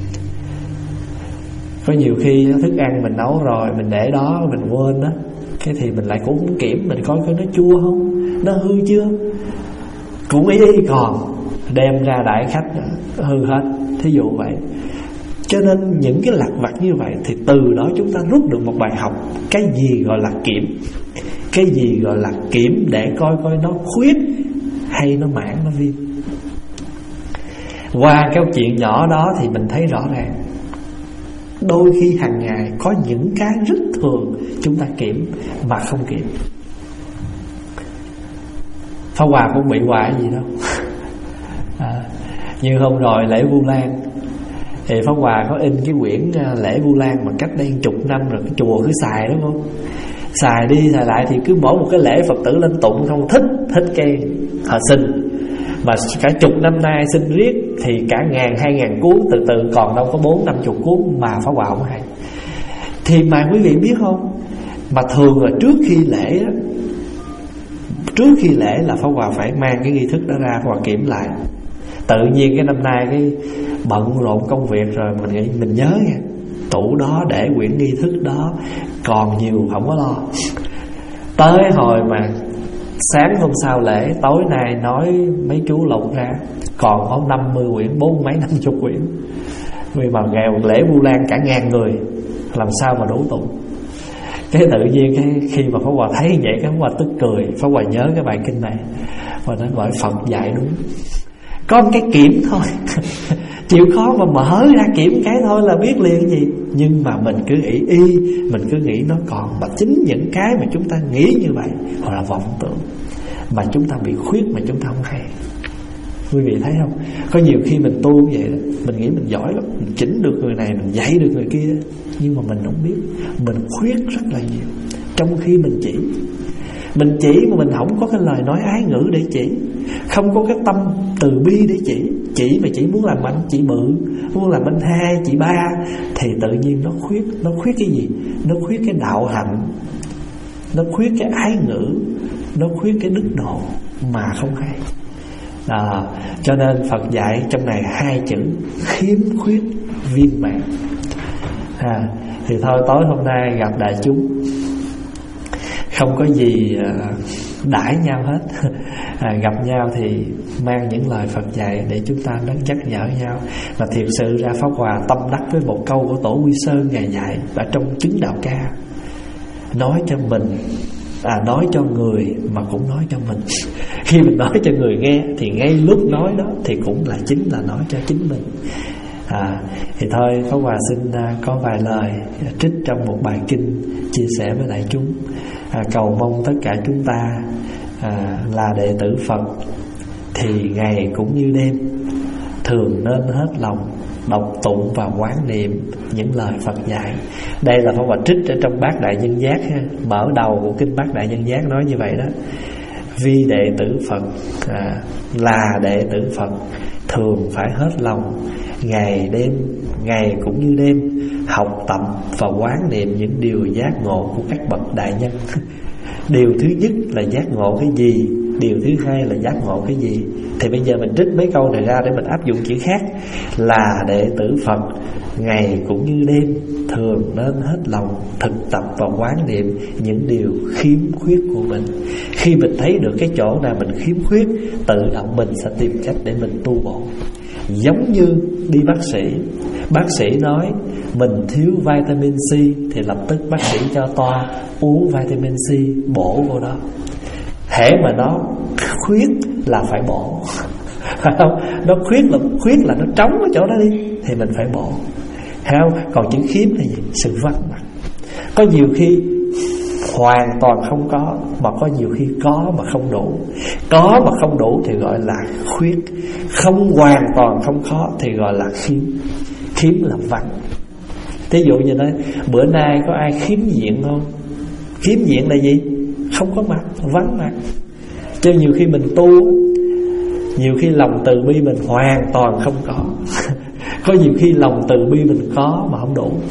Có nhiều khi thức ăn mình nấu rồi mình để đó mình quên đó, cái thì mình lại cũng không kiểm, mình coi coi nó chua không, nó hư chưa, cũng ý ý còn, đem ra đãi khách hư hết. Thí dụ vậy. Cho nên những cái lặt vặt như vậy thì từ đó chúng ta rút được một bài học. Cái gì gọi là kiểm, cái gì gọi là kiểm để coi coi nó khuyết hay nó mãn, nó viên. Qua cái chuyện nhỏ đó thì mình thấy rõ ràng, đôi khi hàng ngày có những cái rất thường chúng ta kiểm mà không kiểm. Pháp Hòa cũng bị hoài gì đâu à, Như hôm rồi lễ Vu Lan thì Pháp Hòa có in cái quyển lễ Vu Lan mà cách đây chục năm rồi, cái chùa cứ xài đúng không? Xài đi xài lại thì cứ mỗi một cái lễ Phật tử lên tụng không thích thích cái họ xin, mà cả chục năm nay xin riết thì cả ngàn hai ngàn cuốn, từ từ còn đâu có bốn năm chục cuốn mà Pháp Hòa không hay. Thì mà quý vị biết không, mà thường là trước khi lễ đó, trước khi lễ là Pháp Hòa phải mang cái nghi thức đó ra Pháp Hòa kiểm lại. Tự nhiên cái năm nay cái bận rộn công việc rồi mình nghĩ mình nhớ nha, tủ đó để quyển nghi thức đó còn nhiều không có lo. Tới hồi mà sáng hôm sau lễ, tối nay nói mấy chú lục ra còn có năm mươi quyển, bốn mấy năm chục quyển. Vì mà nghèo lễ Vu Lan cả ngàn người làm sao mà đủ tụng. Cái tự nhiên cái khi mà Pháp Hòa thấy vậy, cái Pháp Hòa tức cười. Pháp Hòa nhớ cái bài kinh này và nói gọi Phật dạy đúng, có một cái kiểm thôi chịu khó mà mở ra kiểm cái thôi là biết liền gì. Nhưng mà mình cứ nghĩ y, mình cứ nghĩ nó còn. Mà chính những cái mà chúng ta nghĩ như vậy hoặc là vọng tưởng mà chúng ta bị khuyết mà chúng ta không hay. Quý vị thấy không, có nhiều khi mình tu như vậy đó, mình nghĩ mình giỏi lắm, mình chỉnh được người này, mình dạy được người kia, nhưng mà mình không biết mình khuyết rất là nhiều. Trong khi mình chỉ Mình chỉ mà mình không có cái lời nói ái ngữ để chỉ, không có cái tâm từ bi để chỉ. Chỉ mà chỉ muốn làm anh chị bự, muốn làm anh hai chị ba, thì tự nhiên nó khuyết. Nó khuyết cái gì? Nó khuyết cái đạo hạnh, nó khuyết cái ái ngữ, nó khuyết cái đức độ mà không hay. À, cho nên Phật dạy trong này hai chữ khiếm khuyết viên mãn. à, Thì thôi tối hôm nay gặp đại chúng không có gì đãi nhau hết. à, Gặp nhau thì mang những lời Phật dạy để chúng ta đang nhắc nhở nhau. Và thiệt sự ra Pháp Hòa tâm đắc với một câu của Tổ Quy Sơn Ngài dạy ở trong Chứng Đạo Ca, nói cho mình, à nói cho người mà cũng nói cho mình. Khi mình nói cho người nghe thì ngay lúc nói đó thì cũng là chính là nói cho chính mình. à, Thì thôi Pháp Hòa xin uh, có vài lời trích trong một bài kinh chia sẻ với đại chúng. à, Cầu mong tất cả chúng ta à, là đệ tử Phật thì ngày cũng như đêm thường nên hết lòng đọc tụng và quán niệm những lời Phật dạy. Đây là Pháp Hòa trích ở trong Bát Đại Nhân Giác ha. Mở đầu của kinh Bát Đại Nhân Giác nói như vậy đó: vì đệ tử Phật à, là đệ tử Phật thường phải hết lòng ngày đêm, ngày cũng như đêm học tập và quán niệm những điều giác ngộ của các bậc đại nhân. Điều thứ nhất là giác ngộ cái gì, điều thứ hai là giác ngộ cái gì. Thì bây giờ mình trích mấy câu này ra để mình áp dụng chữ khác. Là đệ tử Phật ngày cũng như đêm thường nên hết lòng thực tập và quán niệm những điều khiếm khuyết của mình. Khi mình thấy được cái chỗ nào mình khiếm khuyết, tự động mình sẽ tìm cách để mình tu bổ. Giống như đi bác sĩ, bác sĩ nói mình thiếu vitamin C thì lập tức bác sĩ cho toa uống vitamin C bổ vô đó. Hễ mà nó khuyết là phải bổ. Không, nó khuyết là khuyết là nó trống ở chỗ đó đi thì mình phải bổ. Không, còn chữ khiếm là gì? Sự vắng mặt. Có nhiều khi hoàn toàn không có, mà có nhiều khi có mà không đủ. Có mà không đủ thì gọi là khuyết. Không hoàn toàn không có thì gọi là khiếm. Khiếm là vắng. Thí dụ như nói bữa nay có ai khiếm diện không? Khiếm diện là gì? Không có mặt, vắng mặt. Chứ nhiều khi mình tu, nhiều khi lòng từ bi mình hoàn toàn không có. Có nhiều khi lòng từ bi mình có mà không đủ.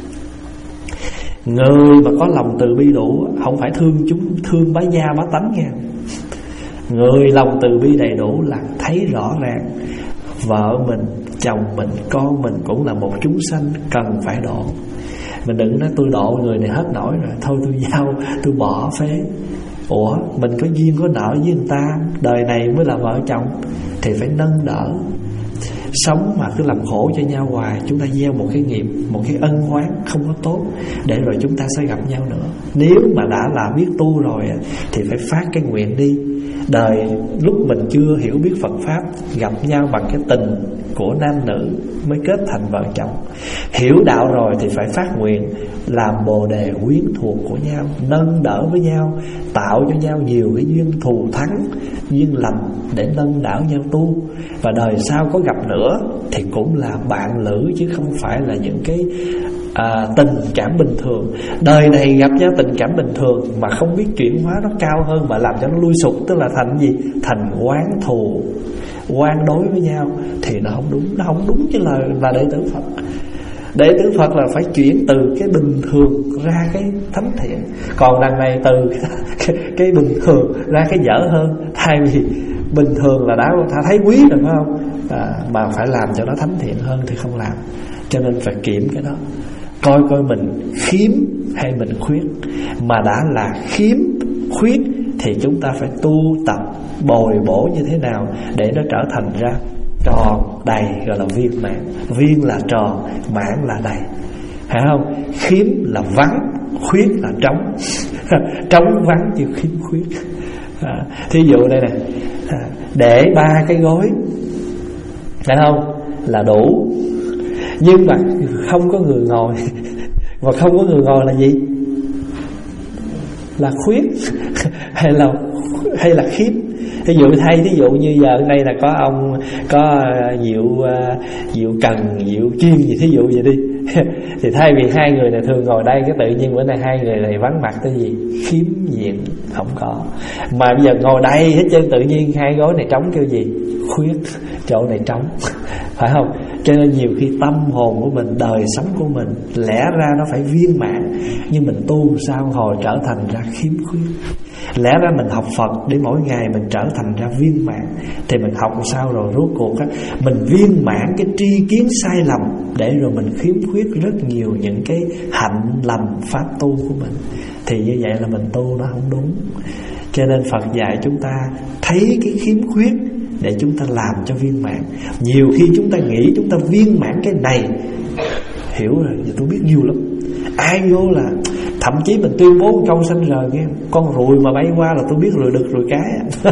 Người mà có lòng từ bi đủ, không phải thương chúng, thương bá gia bá tánh nha. Người lòng từ bi đầy đủ là thấy rõ ràng vợ mình, chồng mình, con mình cũng là một chúng sanh cần phải độ. Mình đừng nói tôi độ người này hết nổi rồi, thôi tôi giao, tôi bỏ phế. Ủa, mình có duyên có nợ với người ta, đời này mới là vợ chồng thì phải nâng đỡ. Sống mà cứ làm khổ cho nhau hoài, chúng ta gieo một cái nghiệp, một cái ân oán không có tốt, để rồi chúng ta sẽ gặp nhau nữa. Nếu mà đã là biết tu rồi thì phải phát cái nguyện đi. Đời lúc mình chưa hiểu biết Phật Pháp, gặp nhau bằng cái tình của nam nữ mới kết thành vợ chồng. Hiểu đạo rồi thì phải phát nguyện làm bồ đề quyến thuộc của nhau, nâng đỡ với nhau, tạo cho nhau nhiều cái duyên thù thắng, duyên lành để nâng đỡ nhau tu. và đời sau có gặp nữa thì cũng là bạn lữ, chứ không phải là những cái à, tình cảm bình thường. Đời này gặp nhau tình cảm bình thường mà không biết chuyển hóa nó cao hơn, mà làm cho nó lui sụp, tức là thành gì? Thành oán thù, oan đối với nhau, thì nó không đúng. Nó không đúng chứ là, là đệ tử Phật. Đệ tử Phật là phải chuyển từ cái bình thường ra cái thánh thiện. Còn đằng này từ cái, cái bình thường ra cái dở hơn. Thay vì bình thường là đã thấy quý rồi phải không, à, mà phải làm cho nó thánh thiện hơn thì không làm. Cho nên phải kiểm cái đó, coi coi mình khiếm hay mình khuyết. Mà đã là khiếm khuyết thì chúng ta phải tu tập bồi bổ như thế nào để nó trở thành ra tròn đầy, gọi là viên mãn. Viên là tròn, mãn là đầy, phải không? Khiếm là vắng, khuyết là trống. Trống vắng chứ khiếm khuyết. à, Thí dụ đây nè, à, để ba cái gối, phải không, là đủ. Nhưng mà không có người ngồi. Và không có người ngồi là gì? Là khuyết. Hay là hay là khiếm. Ví dụ thay, ví dụ như giờ đây là có ông, có Diệu Diệu Cần, Diệu Chuyên gì, thí dụ vậy đi. Thì thay vì hai người này thường ngồi đây, cái tự nhiên bữa nay hai người này vắng mặt cái gì? Khiếm diện, không có. Mà bây giờ ngồi đây hết trơn, tự nhiên hai gối này trống kêu gì? Khuyết, chỗ này trống. Phải không? Cho nên nhiều khi tâm hồn của mình, đời sống của mình lẽ ra nó phải viên mãn, nhưng mình tu sao hồi trở thành ra khiếm khuyết. Lẽ ra mình học Phật để mỗi ngày mình trở thành ra viên mãn, thì mình học sao rồi rốt cuộc á, mình viên mãn cái tri kiến sai lầm, để rồi mình khiếm khuyết rất nhiều những cái hạnh lầm pháp tu của mình. Thì như vậy là mình tu nó không đúng. Cho nên Phật dạy chúng ta thấy cái khiếm khuyết để chúng ta làm cho viên mãn. Nhiều khi chúng ta nghĩ chúng ta viên mãn cái này, hiểu rồi, giờ tôi biết nhiều lắm. Ai vô là thậm chí mình tuyên bố một câu sanh rời nghe, con ruồi mà bay qua là tôi biết rồi đực rồi cái.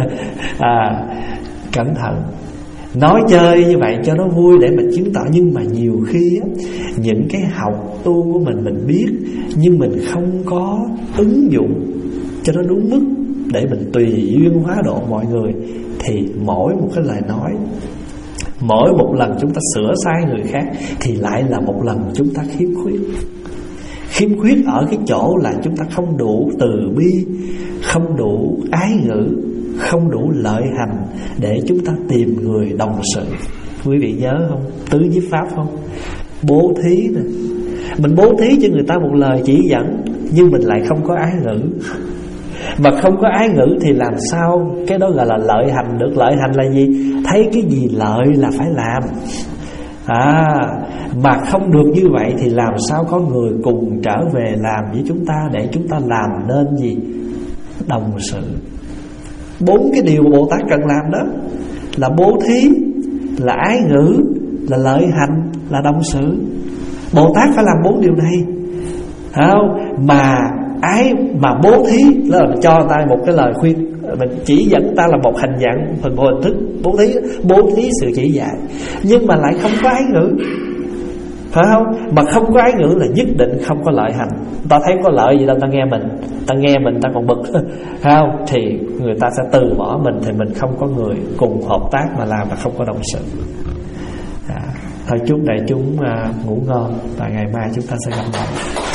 À, cẩn thận. Nói chơi như vậy cho nó vui để mình chứng tỏ. Nhưng mà nhiều khi á, những cái học tu của mình mình biết, nhưng mình không có ứng dụng cho nó đúng mức để mình tùy duyên hóa độ mọi người, thì mỗi một cái lời nói, mỗi một lần chúng ta sửa sai người khác, thì lại là một lần chúng ta khiếm khuyết. Khiếm khuyết ở cái chỗ là chúng ta không đủ từ bi, không đủ ái ngữ, không đủ lợi hành để chúng ta tìm người đồng sự. Quý vị nhớ không? Tứ nhiếp pháp không? Bố thí nè. Mình bố thí cho người ta một lời chỉ dẫn, nhưng mình lại không có ái ngữ. Mà không có ái ngữ thì làm sao cái đó gọi là lợi hành được? Lợi hành là gì? Thấy cái gì lợi là phải làm. À, mà không được như vậy thì làm sao có người cùng trở về làm với chúng ta để chúng ta làm nên gì? Đồng sự. Bốn cái điều mà Bồ Tát cần làm đó là bố thí, là ái ngữ, là lợi hành, là đồng sự. Bồ Tát phải làm bốn điều này, phải không? Mà ái, mà bố thí là cho ta một cái lời khuyên, mình chỉ dẫn ta là một hình dạng, hình hình thức bố thí, bố thí sự chỉ dạy, nhưng mà lại không có ái ngữ, phải không? Mà không có ái ngữ là nhất định không có lợi hành. Ta thấy có lợi gì đâu, ta nghe mình, ta nghe mình ta còn bực, phải không? Thì người ta sẽ từ bỏ mình, thì mình không có người cùng hợp tác mà làm, mà không có đồng sự. À, thôi chúc đại chúng à, ngủ ngon, và ngày mai chúng ta sẽ gặp lại.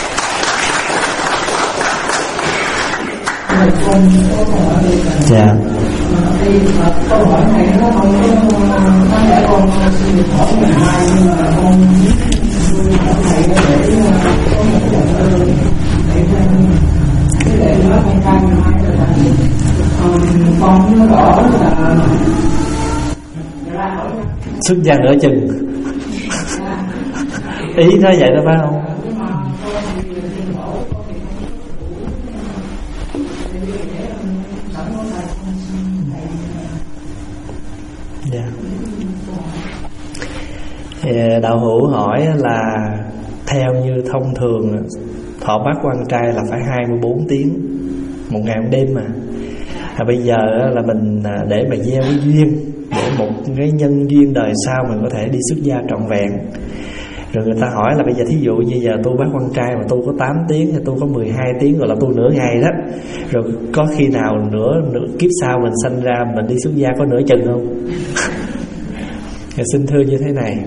Dạ. Thì câu hỏi này nó không có, có lẽ con xin được hỏi ngày mai, nhưng mà con hỏi thầy để có một lần ơn để cái lễ nói con trai ngày mai là con nó rõ là xuất gia nửa chừng. Ý nói vậy đó phải không? Dạ. Yeah. Đạo hữu hỏi là theo như thông thường thọ bát quan trai là phải hai mươi bốn tiếng một ngày một đêm mà. À, bây giờ là mình để mà gieo cái duyên, để một cái nhân duyên đời sau mình có thể đi xuất gia trọn vẹn, Rồi người ta hỏi là bây giờ thí dụ như giờ tu bác quan trai mà tu có tám tiếng hay tu có mười hai tiếng, gọi là tu nửa ngày đó, rồi có khi nào nửa, nửa kiếp sau mình sanh ra mình đi xuất gia có nửa chừng không? Rồi xin thưa như thế này,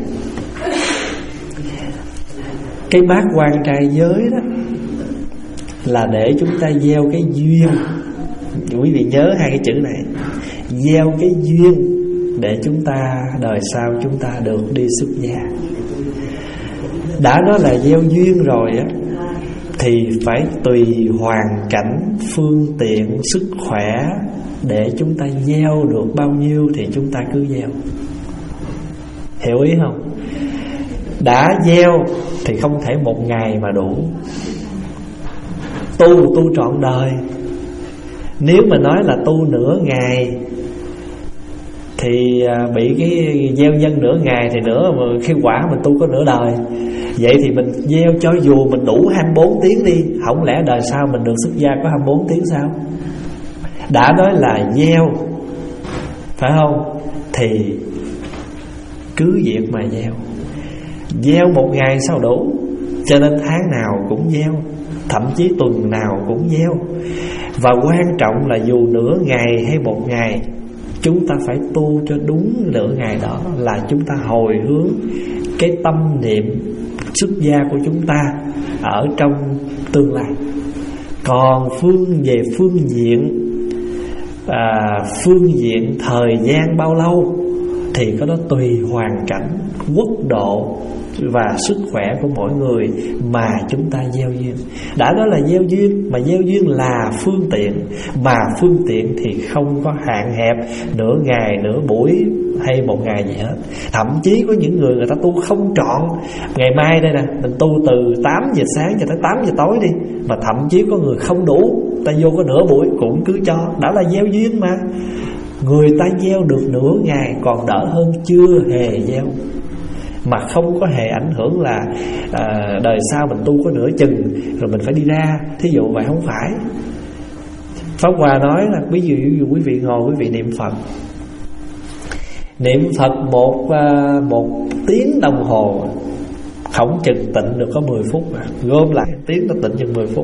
cái bát quan trai giới đó là để chúng ta gieo cái duyên. Quý vị nhớ hai cái chữ này, gieo cái duyên để chúng ta đời sau chúng ta được đi xuất gia. Đã nói là gieo duyên rồi á, thì phải tùy hoàn cảnh, phương tiện, sức khỏe để chúng ta gieo được bao nhiêu thì chúng ta cứ gieo. Hiểu ý không? Đã gieo thì không thể một ngày mà đủ. Tu tu trọn đời. Nếu mà nói là tu nửa ngày thì bị cái gieo nhân nửa ngày thì nửa mà khi quả mình tu có nửa đời. Vậy thì mình gieo cho dù mình đủ hai mươi bốn tiếng đi, không lẽ đời sau mình được xuất gia có hai mươi bốn tiếng sao? Đã nói là gieo, phải không? Thì cứ việc mà gieo. Gieo một ngày sao đủ, cho nên tháng nào cũng gieo, thậm chí tuần nào cũng gieo. Và quan trọng là dù nửa ngày hay một ngày, chúng ta phải tu cho đúng nửa ngày đó, là chúng ta hồi hướng cái tâm niệm xuất gia của chúng ta ở trong tương lai. Còn phương về phương diện à, phương diện thời gian bao lâu thì có đó tùy hoàn cảnh, quốc độ và sức khỏe của mỗi người mà chúng ta gieo duyên. Đã nói là gieo duyên, mà gieo duyên là phương tiện, mà phương tiện thì không có hạn hẹp nửa ngày, nửa buổi hay một ngày gì hết. Thậm chí có những người người ta tu không trọn. Ngày mai đây nè, mình tu từ tám giờ sáng cho tới tám giờ tối đi, mà thậm chí có người không đủ, ta vô có nửa buổi cũng cứ cho. Đã là gieo duyên mà. Người ta gieo được nửa ngày còn đỡ hơn chưa hề gieo, mà không có hề ảnh hưởng là à, đời sau mình tu có nửa chừng rồi mình phải đi ra. Thí dụ vậy không phải. Pháp Hòa nói là ví dụ, ví dụ quý vị ngồi quý vị niệm Phật, niệm Phật một một tiếng đồng hồ không chừng tịnh được có mười phút mà. Gom lại tiếng nó tịnh chừng mười phút,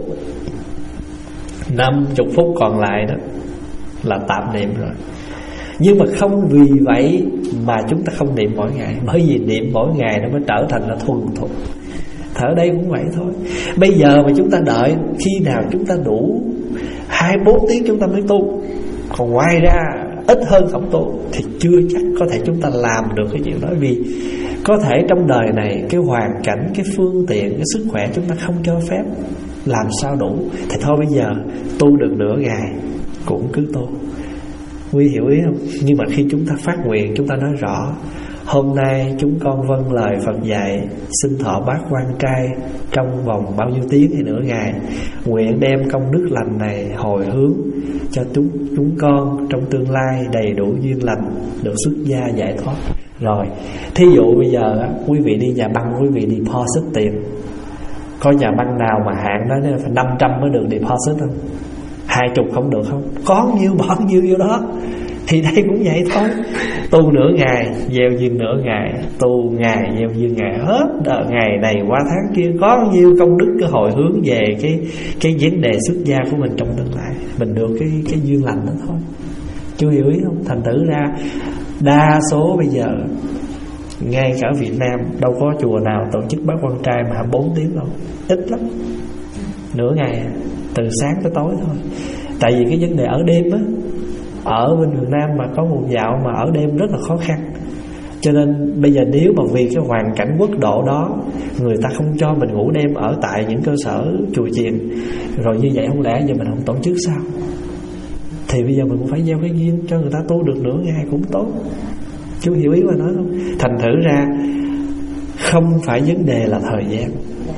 năm mươi phút còn lại đó là tạm niệm rồi. Nhưng mà không vì vậy mà chúng ta không niệm mỗi ngày, bởi vì niệm mỗi ngày nó mới trở thành là thuần thục. Thở đây cũng vậy thôi. Bây giờ mà chúng ta đợi khi nào chúng ta đủ hai mươi bốn tiếng chúng ta mới tu, còn ngoài ra ít hơn không tu, thì chưa chắc có thể chúng ta làm được cái chuyện đó. Vì có thể trong đời này cái hoàn cảnh, cái phương tiện, cái sức khỏe chúng ta không cho phép, làm sao đủ. Thì thôi bây giờ tu được nửa ngày cũng cứ tu. Quý hiểu ý không? Nhưng mà khi chúng ta phát nguyện, chúng ta nói rõ: hôm nay chúng con vâng lời Phật dạy, xin thọ bát quan trai trong vòng bao nhiêu tiếng hay nửa ngày, nguyện đem công đức lành này hồi hướng cho chúng chúng con trong tương lai đầy đủ duyên lành, được xuất gia giải thoát. Rồi, thí dụ bây giờ quý vị đi nhà băng, quý vị deposit tiền. Có nhà băng nào mà hạn đó phải năm trăm mới được deposit không? Hai chục không được không? Có nhiêu bỏ nhiêu vô đó. Thì đây cũng vậy thôi. Tu nửa ngày, gieo duyên nửa ngày, tu ngày, gieo duyên ngày, hết đợi ngày này qua tháng kia. Có nhiêu công đức cứ hồi hướng về cái cái vấn đề xuất gia của mình trong tương lai, mình được cái cái duyên lành đó thôi. Chú hiểu ý không? Thành thử ra đa số bây giờ ngay cả Việt Nam đâu có chùa nào tổ chức bát quan trai mà hai mươi bốn tiếng đâu. Ít lắm. Nửa ngày, từ sáng tới tối thôi. Tại vì cái vấn đề ở đêm á, ở bên Việt Nam mà có một dạo mà ở đêm rất là khó khăn. Cho nên bây giờ nếu mà vì cái hoàn cảnh quốc độ đó, người ta không cho mình ngủ đêm ở tại những cơ sở chùa chiền, rồi như vậy không lẽ giờ mình không tổ chức sao? Thì bây giờ mình cũng phải gieo cái duyên cho người ta tu được nửa ngày cũng tốt. Chú hiểu ý mà nói không? Thành thử ra không phải vấn đề là thời gian,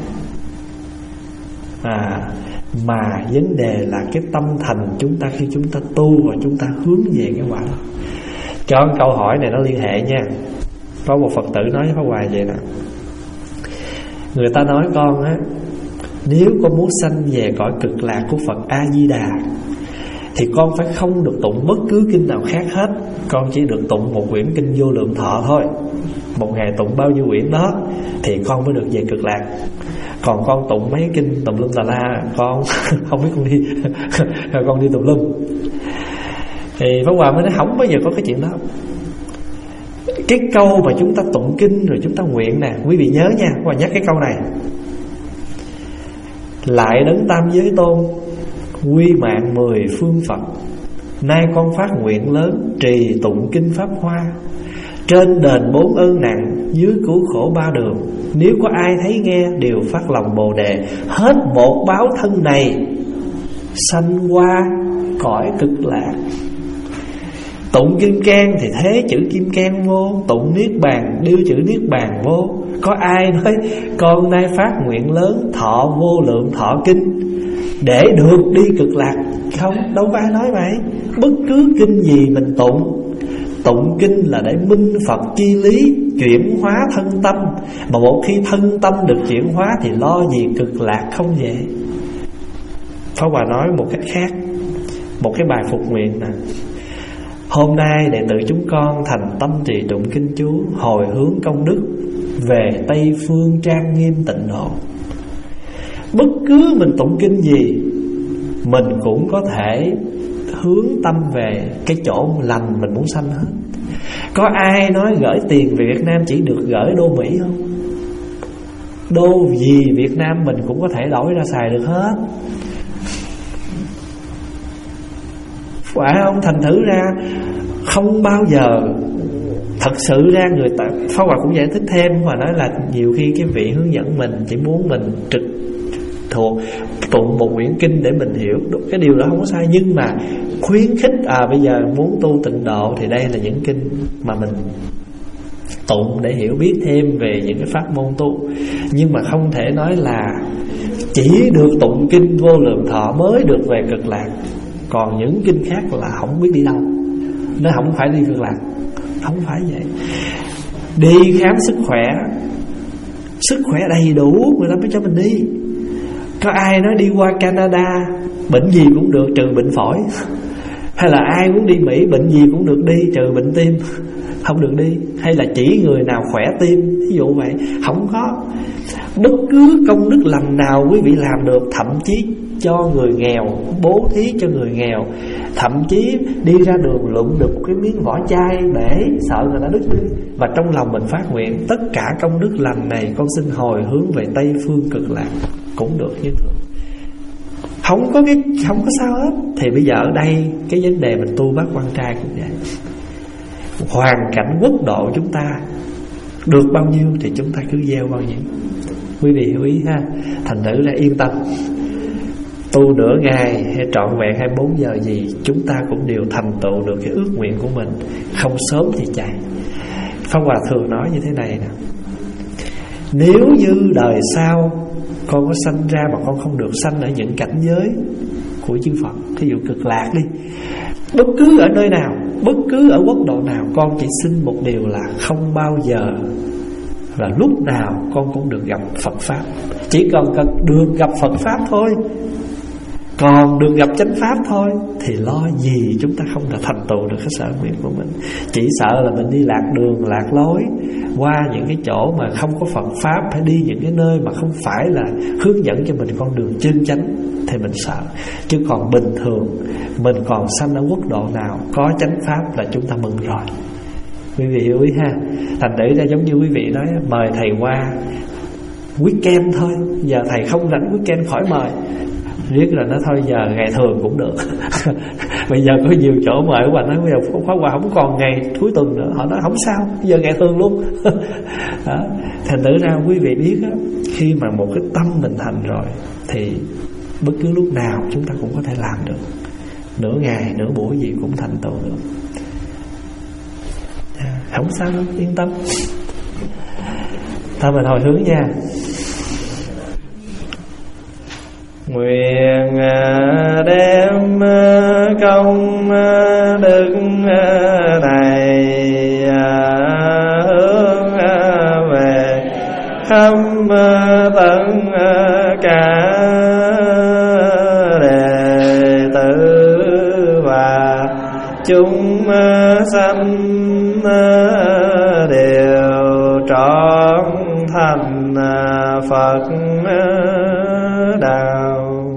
à, mà vấn đề là cái tâm thành chúng ta khi chúng ta tu và chúng ta hướng về cái quả đó. Cho câu hỏi này nó liên hệ nha. Có một Phật tử nói với Pháp Hòa vậy nè: người ta nói con á, nếu con muốn sanh về cõi cực lạc của Phật A Di Đà thì con phải không được tụng bất cứ kinh nào khác hết, con chỉ được tụng một quyển kinh Vô Lượng Thọ thôi. một ngày tụng bao nhiêu quyển đó thì con mới được về Cực Lạc. Còn con tụng mấy kinh tùm lum tà la, con không biết con đi con đi tùm lum. Thì Pháp Hòa mới nói không bao giờ có cái chuyện đó. Cái câu mà chúng ta tụng kinh rồi chúng ta nguyện nè, quý vị nhớ nha, Pháp Hòa nhắc cái câu này: lại đấng tam giới tôn, quy mạng mười phương Phật, nay con phát nguyện lớn, trì tụng kinh Pháp Hoa, trên đền bốn ơn nặng, dưới cứu khổ ba đường. Nếu có ai thấy nghe đều phát lòng Bồ Đề, hết một báo thân này sanh qua cõi Cực Lạc. Tụng Kim Cang thì thế chữ Kim Cang vô, tụng Niết Bàn điêu chữ Niết Bàn vô. Có ai nói con nay phát nguyện lớn, thọ vô lượng thọ kinh để được đi Cực Lạc không? Đâu có ai nói vậy. Bất cứ kinh gì mình tụng, tụng kinh là để minh Phật chi lý, chuyển hóa thân tâm. Mà một khi thân tâm được chuyển hóa thì lo gì Cực Lạc không về. Pháp Hòa nói một cách khác, một cái bài phục nguyện nè: hôm nay đệ tử chúng con thành tâm trì tụng kinh chú, hồi hướng công đức về Tây Phương trang nghiêm tịnh độ. Bất cứ mình tụng kinh gì, mình cũng có thể hướng tâm về cái chỗ lành mình muốn sanh hết. Có ai nói gửi tiền về Việt Nam chỉ được gửi đô Mỹ không? Đô gì Việt Nam mình cũng có thể đổi ra xài được hết, phải không? Thành thử ra không bao giờ thật sự ra người ta. Pháp Hòa cũng giải thích thêm và nói là nhiều khi cái vị hướng dẫn mình chỉ muốn mình trực thuộc tụng một quyển kinh để mình hiểu. Cái điều đó không có sai, nhưng mà khuyến khích à bây giờ muốn tu tịnh độ thì đây là những kinh mà mình tụng để hiểu biết thêm về những cái pháp môn tu. Nhưng mà không thể nói là chỉ được tụng kinh vô lượng thọ mới được về Cực Lạc, còn những kinh khác là không biết đi đâu. Nó không phải đi Cực Lạc, không phải vậy. Đi khám sức khỏe, sức khỏe đầy đủ người ta mới cho mình đi. Có ai nói đi qua Canada bệnh gì cũng được trừ bệnh phổi, hay là ai muốn đi Mỹ bệnh gì cũng được đi trừ bệnh tim không được đi, hay là chỉ người nào khỏe tim, ví dụ vậy. Không có. Bất cứ công đức lành nào quý vị làm được, thậm chí cho người nghèo, bố thí cho người nghèo, thậm chí đi ra đường lụm được một cái miếng vỏ chai để sợ người ta đứt đi, và trong lòng mình phát nguyện tất cả công đức lành này con xin hồi hướng về Tây Phương Cực Lạc cũng được như thường. Không có cái không có sao hết. Thì bây giờ ở đây cái vấn đề mình tu bác quan trai cũng vậy. Hoàn cảnh quốc độ chúng ta được bao nhiêu thì chúng ta cứ gieo bao nhiêu. Quý vị hiểu ý ha. Thành thử ra yên tâm, tu nửa ngày hay trọn vẹn hai mươi bốn giờ gì, chúng ta cũng đều thành tựu được cái ước nguyện của mình. Không sớm thì chạy. Pháp Hòa thường nói như thế này nè: nếu như đời sau con có sanh ra mà con không được sanh ở những cảnh giới của chư Phật, ví dụ Cực Lạc đi, bất cứ ở nơi nào, bất cứ ở quốc độ nào, con chỉ xin một điều là không bao giờ là lúc nào con cũng được gặp Phật Pháp. Chỉ cần cần được gặp Phật Pháp thôi, còn được gặp chánh Pháp thôi, thì lo gì chúng ta không đã thành tựu được cái sở nguyện của mình. Chỉ sợ là mình đi lạc đường, lạc lối, qua những cái chỗ mà không có Phật Pháp, phải đi những cái nơi mà không phải là hướng dẫn cho mình con đường chân chánh, thì mình sợ. Chứ còn bình thường mình còn sanh ở quốc độ nào có chánh Pháp là chúng ta mừng rồi. Quý vị hiểu ý ha. Thành thử ra giống như quý vị nói, mời thầy qua weekend thôi, giờ thầy không rảnh weekend khỏi mời. Riết rồi nó thôi giờ ngày thường cũng được. Bây giờ có nhiều chỗ mời của bạn nói bây giờ khóa quà không còn ngày cuối tuần nữa, họ nói không sao, bây giờ ngày thường luôn. Đó. Thành thử ra quý vị biết đó, khi mà một cái tâm mình thành rồi thì bất cứ lúc nào chúng ta cũng có thể làm được. Nửa ngày, nửa buổi gì cũng thành tựu được. Không sao đâu, yên tâm. Thôi mình hồi hướng nha. Nguyện đem công đức này hướng về khắp tận cả đệ tử và chúng sanh đều trọn thành Phật đạo.